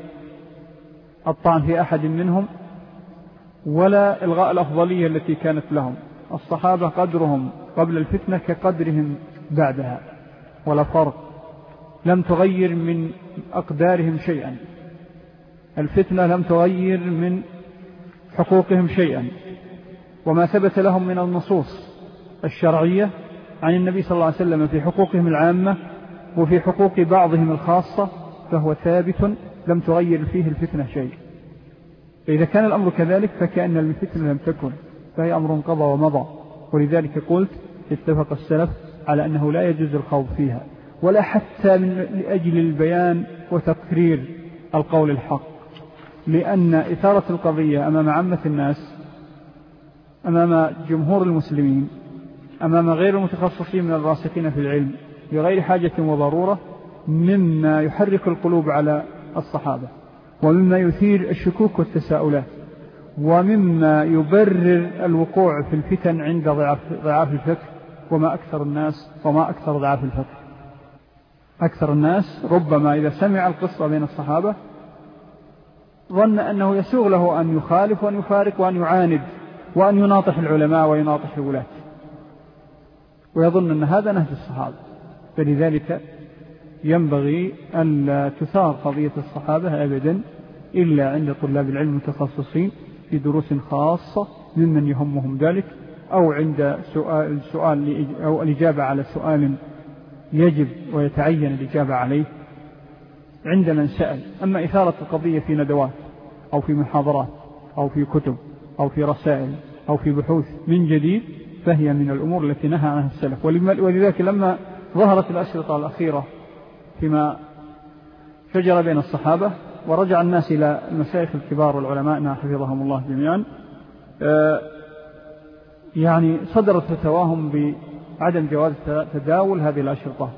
الطعن في أحد منهم ولا إلغاء الأفضلية التي كانت لهم. الصحابة قدرهم قبل الفتنة كقدرهم بعدها ولا فرق، لم تغير من أقدارهم شيئا، الفتنة لم تغير من حقوقهم شيئا، وما ثبت لهم من النصوص الشرعية عن النبي صلى الله عليه وسلم في حقوقهم العامة وفي حقوق بعضهم الخاصة فهو ثابت لم تغير فيه الفتنة شيء. فإذا كان الأمر كذلك فكأن الفتنة لم تكن، فهي أمر قضى ومضى. ولذلك قلت اتفق السلف على أنه لا يجوز الخوض فيها، ولا حتى من لأجل البيان وتقرير القول الحق، لأن إثارة القضية أمام عامة الناس، أمام جمهور المسلمين، أمام غير المتخصصين من الراسخين في العلم بغير حاجة وضرورة، مما يحرك القلوب على الصحابة، ومما يثير الشكوك والتساؤلات، ومما يبرر الوقوع في الفتن عند ضعاف, ضعاف الفكر. وما أكثر الناس وما أكثر ضعاف الفكر. أكثر الناس ربما إذا سمع القصة بين الصحابة ظن أنه يسوغ له أن يخالف وأن يفارق وأن يعاند وأن يناطح العلماء ويناطح الولاة، ويظن أن هذا نهج الصحابة. فلذلك ينبغي أن لا تثار قضية الصحابة أبدا إلا عند طلاب العلم المتخصصين في دروس خاصة ممن يهمهم ذلك، أو عند سؤال, سؤال أو الإجابة على سؤال يجب ويتعين الإجابة عليه عند من سأل. أما إثارة القضية في ندوات أو في محاضرات أو في كتب أو في رسائل أو في بحوث من جديد فهي من الأمور التي نهى عنها السلف. ولذلك لما ظهرت الأشرطة الأخيرة فيما شجر بين الصحابة ورجع الناس إلى المشايخ الكبار والعلماء حفظهم الله جميعا، يعني صدرت فتواهم بعدم جواز تداول هذه الأشرطة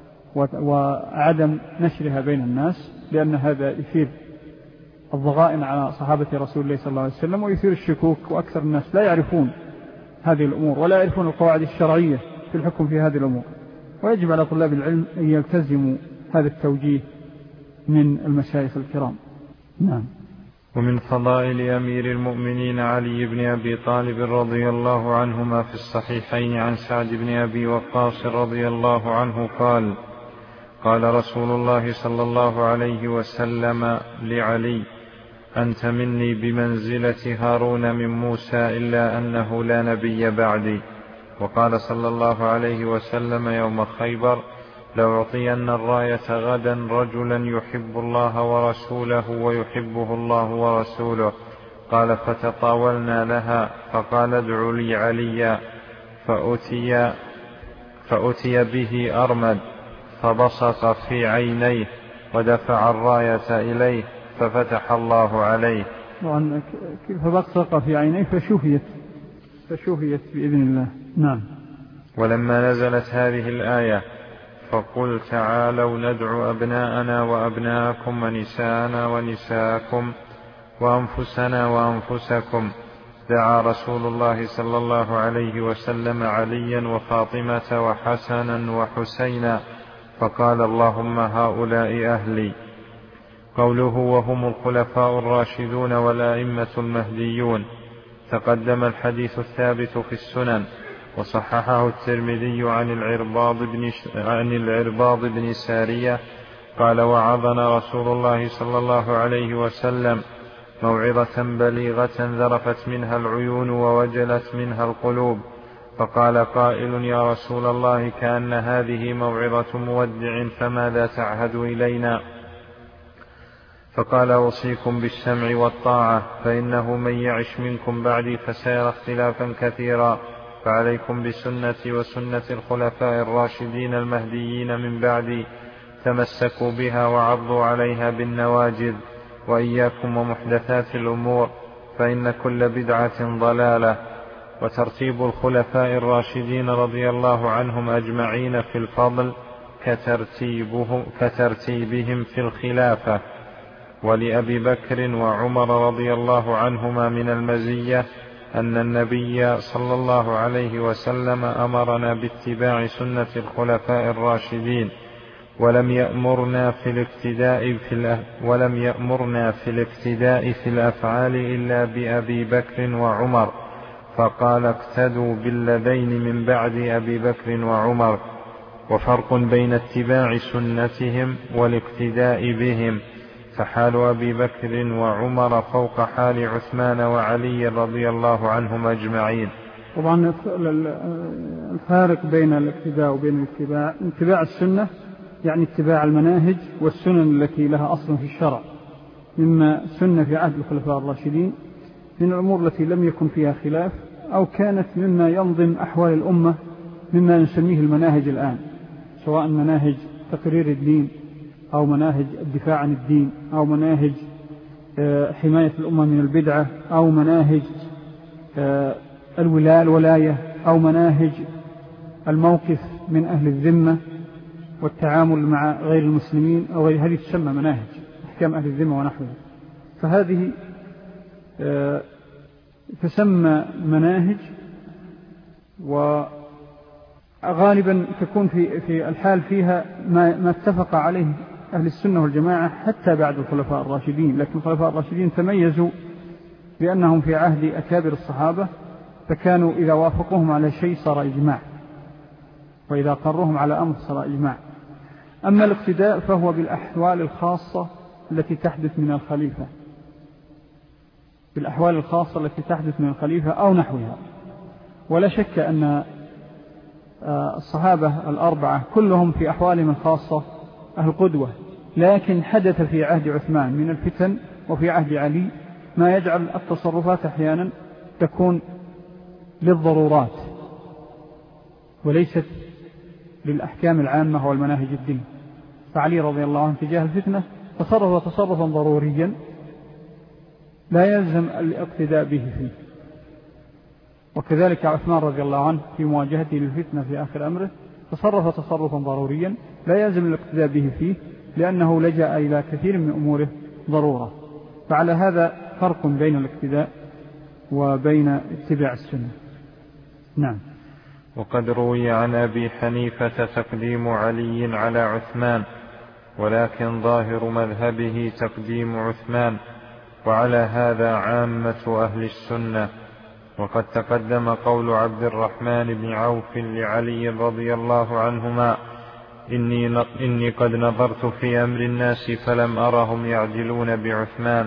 وعدم نشرها بين الناس، لأن هذا يثير الضغائن على صحابة رسول الله صلى الله عليه وسلم ويثير الشكوك، وأكثر الناس لا يعرفون هذه الأمور ولا يعرفون القواعد الشرعية في الحكم في هذه الأمور، ويجب على طلاب العلم أن يلتزموا هذا التوجيه من المشايخ الكرام. نعم. ومن فضائل أمير المؤمنين علي بن أبي طالب رضي الله عنهما في الصحيحين عن سعد بن أبي وقاص رضي الله عنه قال: قال رسول الله صلى الله عليه وسلم لعلي: أنت مني بمنزلة هارون من موسى إلا أنه لا نبي بعدي. وقال صلى الله عليه وسلم يوم خيبر: لأعطين الراية غدا رجلا يحب الله ورسوله ويحبه الله ورسوله. قال: فتطاولنا لها، فقال: ادعوا لي عليا. فأتي, فأتي به أرمد فبصق في عينيه ودفع الراية إليه ففتح الله عليه. فبصق في عينيه فشفيت فشفيت بإذن الله. نعم. ولما نزلت هذه الآية: فقل تعالوا ندعو أبناءنا وأبناءكم ونساءنا ونساءكم وأنفسنا وأنفسكم، دعا رسول الله صلى الله عليه وسلم عليا وفاطمة وحسنا وحسينا فقال: اللهم هؤلاء أهلي. قوله: وهم الخلفاء الراشدون والأئمة المهديون. تقدم الحديث الثابت في السنن، وصححه الترمذي عن العرباض بن, عن العرباض بن سارية قال: وعظنا رسول الله صلى الله عليه وسلم موعظة بليغة ذرفت منها العيون ووجلت منها القلوب، فقال قائل: يا رسول الله، كأن هذه موعظة مودع، فماذا تعهد إلينا؟ فقال: أوصيكم بالسمع والطاعة، فإنه من يعش منكم بعدي فسيرى اختلافا كثيرا، فعليكم بسنتي وسنة الخلفاء الراشدين المهديين من بعدي، تمسكوا بها وعضوا عليها بالنواجذ، وإياكم ومحدثات الأمور، فإن كل بدعة ضلالة. وترتيب الخلفاء الراشدين رضي الله عنهم أجمعين في الفضل كترتيبهم, كترتيبهم في الخلافة. ولأبي بكر وعمر رضي الله عنهما من المزية أن النبي صلى الله عليه وسلم أمرنا باتباع سنة الخلفاء الراشدين، ولم يأمرنا في الاقتداء في ولم يأمرنا في الاقتداء في الأفعال إلا بأبي بكر وعمر، فقال: اقتدوا بالذين من بعد أبي بكر وعمر. وفرق بين اتباع سنتهم والاقتداء بهم، فحال أبي بكر وعمر فوق حال عثمان وعلي رضي الله عنهم أجمعين. طبعا الفارق بين الاقتداء وبين الاتباع: اتباع السنة يعني اتباع المناهج والسنن التي لها أصل في الشرع، مما سنة في عهد الخلفاء الراشدين من الأمور التي لم يكن فيها خلاف، أو كانت مما ينظم أحوال الأمة، مما نسميه المناهج الآن، سواء مناهج تقرير الدين أو مناهج الدفاع عن الدين أو مناهج حماية الأمة من البدعة أو مناهج الولاية الولاية أو مناهج الموقف من أهل الذمة والتعامل مع غير المسلمين أو غير هذه تسمى مناهج أحكام أهل الذمة ونحوها. فهذه تسمى مناهج، وغالبا تكون في في الحال فيها ما ما اتفق عليه أهل السنة والجماعة حتى بعد الخلفاء الراشدين. لكن الخلفاء الراشدين تميزوا بأنهم في عهد أكابر الصحابة، فكانوا إذا وافقوهم على شيء صار إجماع، وإذا قررهم على أمر صار إجماع. أما الاقتداء فهو بالأحوال الخاصة التي تحدث من الخليفة، بالأحوال الخاصة التي تحدث من الخليفة أو نحوها. ولا شك أن الصحابة الأربعة كلهم في أحوالهم الخاصة أهل قدوة، لكن حدث في عهد عثمان من الفتن وفي عهد علي ما يجعل التصرفات أحيانا تكون للضرورات وليست للأحكام العامة والمناهج الدين. فعلي رضي الله عنه تجاه الفتنة تصرف تصرفا ضروريا لا يلزم الاقتداء به فيه. وكذلك عثمان رضي الله عنه في مواجهته للفتنة في آخر أمره تصرف تصرفا ضروريا لا يلزم الاقتداء به فيه، لأنه لجأ إلى كثير من أموره ضرورة. فعلى هذا فرق بين الاقتداء وبين اتباع السنة. نعم. وقد روي عن أبي حنيفة تقديم علي على عثمان، ولكن ظاهر مذهبه تقديم عثمان، وعلى هذا عامة أهل السنة. وقد تقدم قول عبد الرحمن بن عوف لعلي رضي الله عنهما: إني, إني قد نظرت في أمر الناس فلم أرهم يعدلون بعثمان.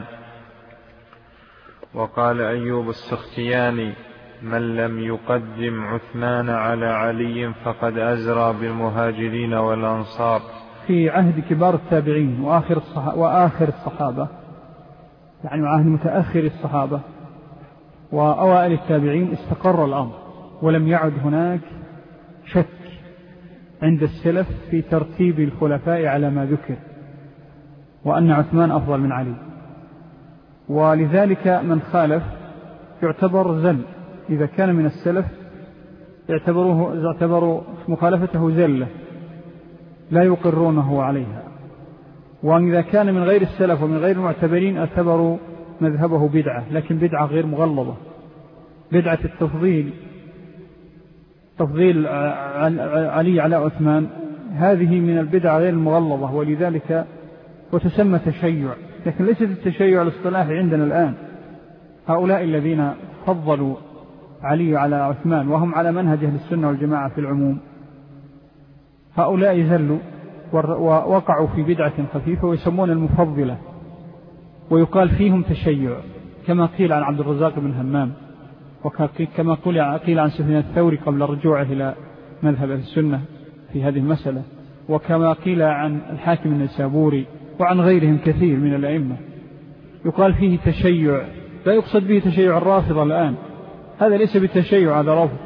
وقال أيوب السختياني: من لم يقدم عثمان على علي فقد أزرى بالمهاجرين والأنصار. في عهد كبار التابعين وآخر الصحابة, وآخر الصحابة يعني عهد متأخر الصحابة وأوائل التابعين استقر الأمر، ولم يعد هناك شك عند السلف في ترتيب الخلفاء على ما ذكر، وأن عثمان أفضل من علي. ولذلك من خالف يعتبر زل، إذا كان من السلف يعتبروه يعتبروا مخالفته زلة لا يقرونه عليها، وإذا كان من غير السلف ومن غير المعتبرين اعتبروا مذهبه بدعة، لكن بدعة غير مغلظة، بدعة التفضيل، تفضيل علي على عثمان، هذه من البدع غير المغلظة، ولذلك وتسمى تشيع، لكن ليست التشيع الاصطلاحي عندنا الآن. هؤلاء الذين فضلوا علي على عثمان وهم على منهج أهل السنة والجماعة في العموم، هؤلاء زلوا ووقعوا في بدعة خفيفة ويسمون المفضلة، ويقال فيهم تشيع، كما قيل عن عبد الرزاق بن همام، وكما قيل عن سفيان الثوري قبل رجوعه إلى مذهب السنة في هذه المسألة، وكما قيل عن الحاكم النسابوري وعن غيرهم كثير من الأئمة. يقال فيه تشيع، لا يقصد به تشيع الرافضة الآن، هذا ليس بالتشيع، هذا رفض،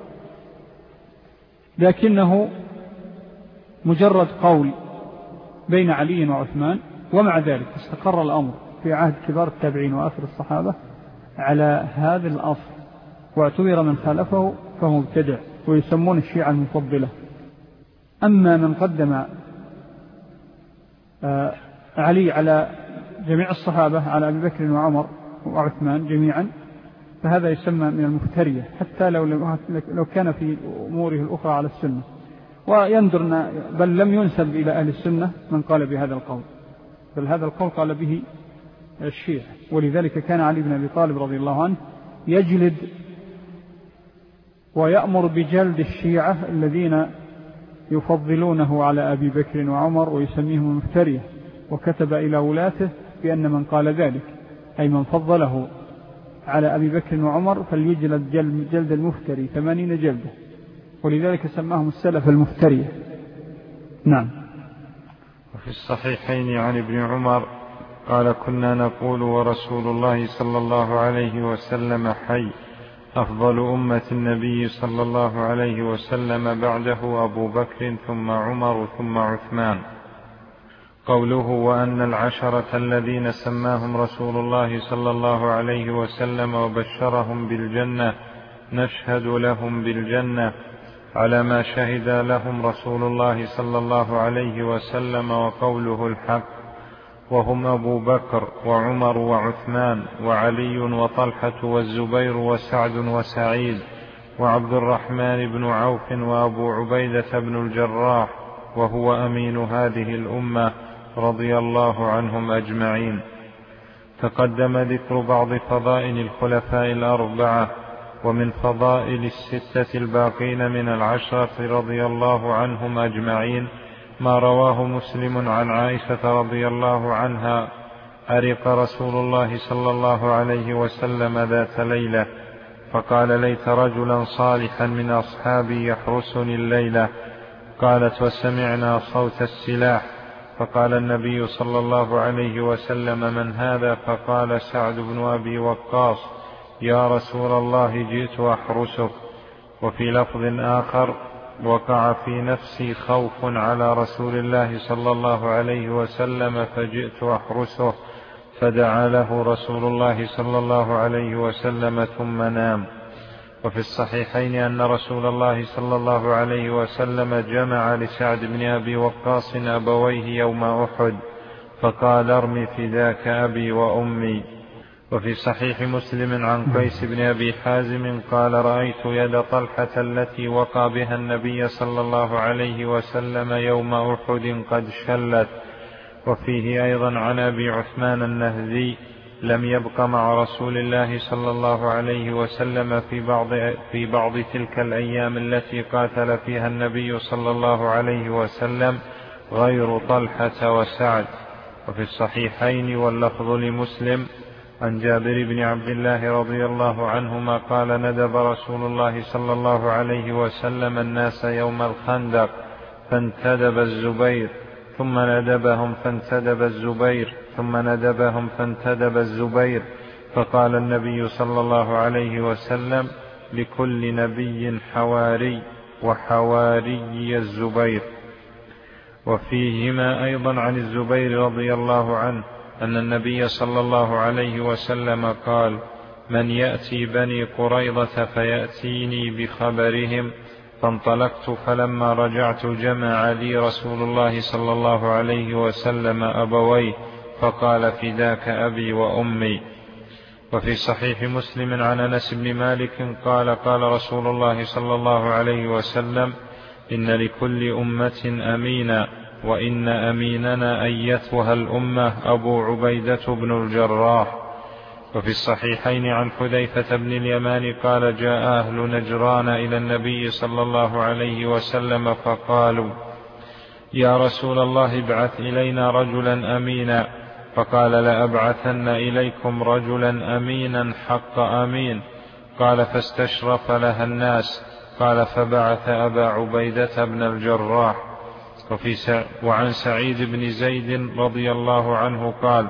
لكنه مجرد قول بين علي وعثمان، ومع ذلك استقر الأمر في عهد كبار التابعين وآخر الصحابة على هذا الأصل، واعتبر من خالفه فهو مبتدع، ويسمون الشيعة المفضلة. أما من قدم علي على جميع الصحابة، على أبي بكر وعمر وعثمان جميعا، فهذا يسمى من المفترية، حتى لو لو كان في أموره الأخرى على السنة. ويندرنا بل لم ينسب إلى أهل السنة من قال بهذا القول، بل هذا القول قال به الشيعة. ولذلك كان علي بن أبي طالب رضي الله عنه يجلد ويأمر بجلد الشيعة الذين يفضلونه على أبي بكر وعمر ويسميهم المفترية، وكتب إلى ولاته بأن من قال ذلك، أي من فضله على أبي بكر وعمر، فليجلد جلد المفتري ثمانين جلدة، ولذلك سماهم السلف المفترية. نعم. وفي الصحيحين عن ابن عمر قال: كنا نقول ورسول الله صلى الله عليه وسلم حي، أفضل أمة النبي صلى الله عليه وسلم بعده أبو بكر ثم عمر ثم عثمان. قوله: وأن العشرة الذين سماهم رسول الله صلى الله عليه وسلم وبشرهم بالجنة نشهد لهم بالجنة على ما شهد لهم رسول الله صلى الله عليه وسلم، وقوله الحق، وهم أبو بكر وعمر وعثمان وعلي وطلحة والزبير وسعد وسعيد وعبد الرحمن بن عوف وأبو عبيدة بن الجراح وهو أمين هذه الأمة رضي الله عنهم أجمعين. تقدم ذكر بعض فضائل الخلفاء الأربعة، ومن فضائل الستة الباقين من العشرة رضي الله عنهم أجمعين ما رواه مسلم عن عائشة رضي الله عنها: أرق رسول الله صلى الله عليه وسلم ذات ليلة فقال: ليت رجلا صالحا من أصحابي يحرسني الليلة. قالت: وسمعنا صوت السلاح، فقال النبي صلى الله عليه وسلم: من هذا؟ فقال: سعد بن أبي وقاص. يا رسول الله جئت أحرسك. وفي لفظ آخر: وقع في نفسي خوف على رسول الله صلى الله عليه وسلم فجئت أحرسه، فدعا له رسول الله صلى الله عليه وسلم ثم نام. وفي الصحيحين أن رسول الله صلى الله عليه وسلم جمع لسعد بن أبي وقاص أبويه يوم أحد فقال ارم فداك أبي وأمي. وفي صحيح مسلم عن قيس بن أبي حازم قال رأيت يد طلحة التي وقى بها النبي صلى الله عليه وسلم يوم أحد قد شلت. وفيه أيضا عن أبي عثمان النهدي لم يبق مع رسول الله صلى الله عليه وسلم في بعض, في بعض تلك الأيام التي قاتل فيها النبي صلى الله عليه وسلم غير طلحة وسعد. وفي الصحيحين واللفظ لمسلم عن جابر بن عبد الله رضي الله عنهما قال ندب رسول الله صلى الله عليه وسلم الناس يوم الخندق فانتدب الزبير ثم ندبهم فانتدب الزبير ثم ندبهم فانتدب الزبير فقال النبي صلى الله عليه وسلم لكل نبي حواري وحواري الزبير. وفيهما أيضا عن الزبير رضي الله عنه أن النبي صلى الله عليه وسلم قال من يأتي بني قريظة فيأتيني بخبرهم. فانطلقت فلما رجعت جمع لي رسول الله صلى الله عليه وسلم أبويه فقال فداك أبي وأمي. وفي صحيح مسلم عن أنس بن مالك قال قال رسول الله صلى الله عليه وسلم إن لكل أمة أمينا وإن أميننا أيتها الأمة أبو عبيدة بن الجراح. وفي الصحيحين عن حذيفة بن اليمان قال جاء أهل نجران إلى النبي صلى الله عليه وسلم فقالوا يا رسول الله ابعث إلينا رجلا أمينا. فقال لأبعثن إليكم رجلا أمينا حق أمين. قال فاستشرف لها الناس. قال فبعث أبا عبيدة بن الجراح. وفي سع... وعن سعيد بن زيد رضي الله عنه قال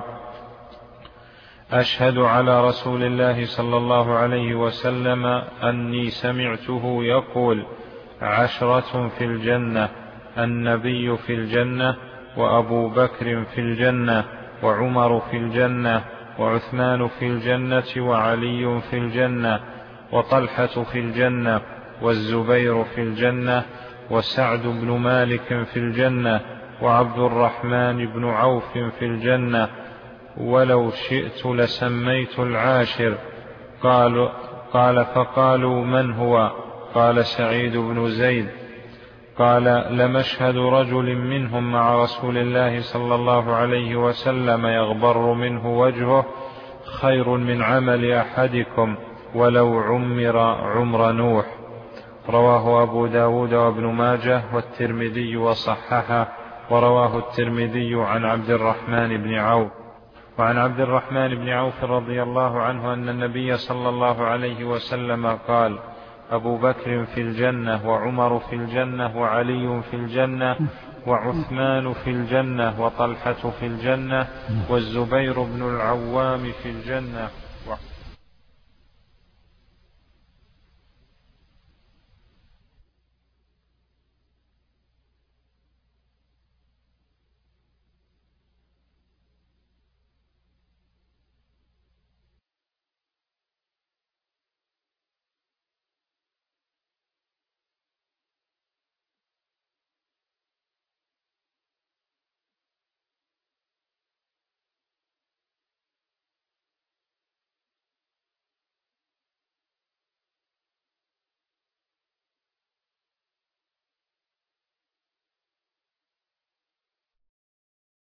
أشهد على رسول الله صلى الله عليه وسلم أني سمعته يقول عشرة في الجنة النبي في الجنة وأبو بكر في الجنة وعمر في الجنة وعثمان في الجنة وعلي في الجنة وطلحة في الجنة والزبير في الجنة وسعد بن مالك في الجنة وعبد الرحمن بن عوف في الجنة ولو شئت لسميت العاشر. قال, قال فقالوا من هو؟ قال سعيد بن زيد. قال لمشهد رجل منهم مع رسول الله صلى الله عليه وسلم يغبر منه وجهه خير من عمل أحدكم ولو عمر عمر نوح. رواه أبو داود وابن ماجه والترمذي وصححه. ورواه الترمذي عن عبد الرحمن بن عوف. وعن عبد الرحمن بن عوف رضي الله عنه أن النبي صلى الله عليه وسلم قال أبو بكر في الجنة وعمر في الجنة وعلي في الجنة وعثمان في الجنة وطلحة في الجنة والزبير بن العوام في الجنة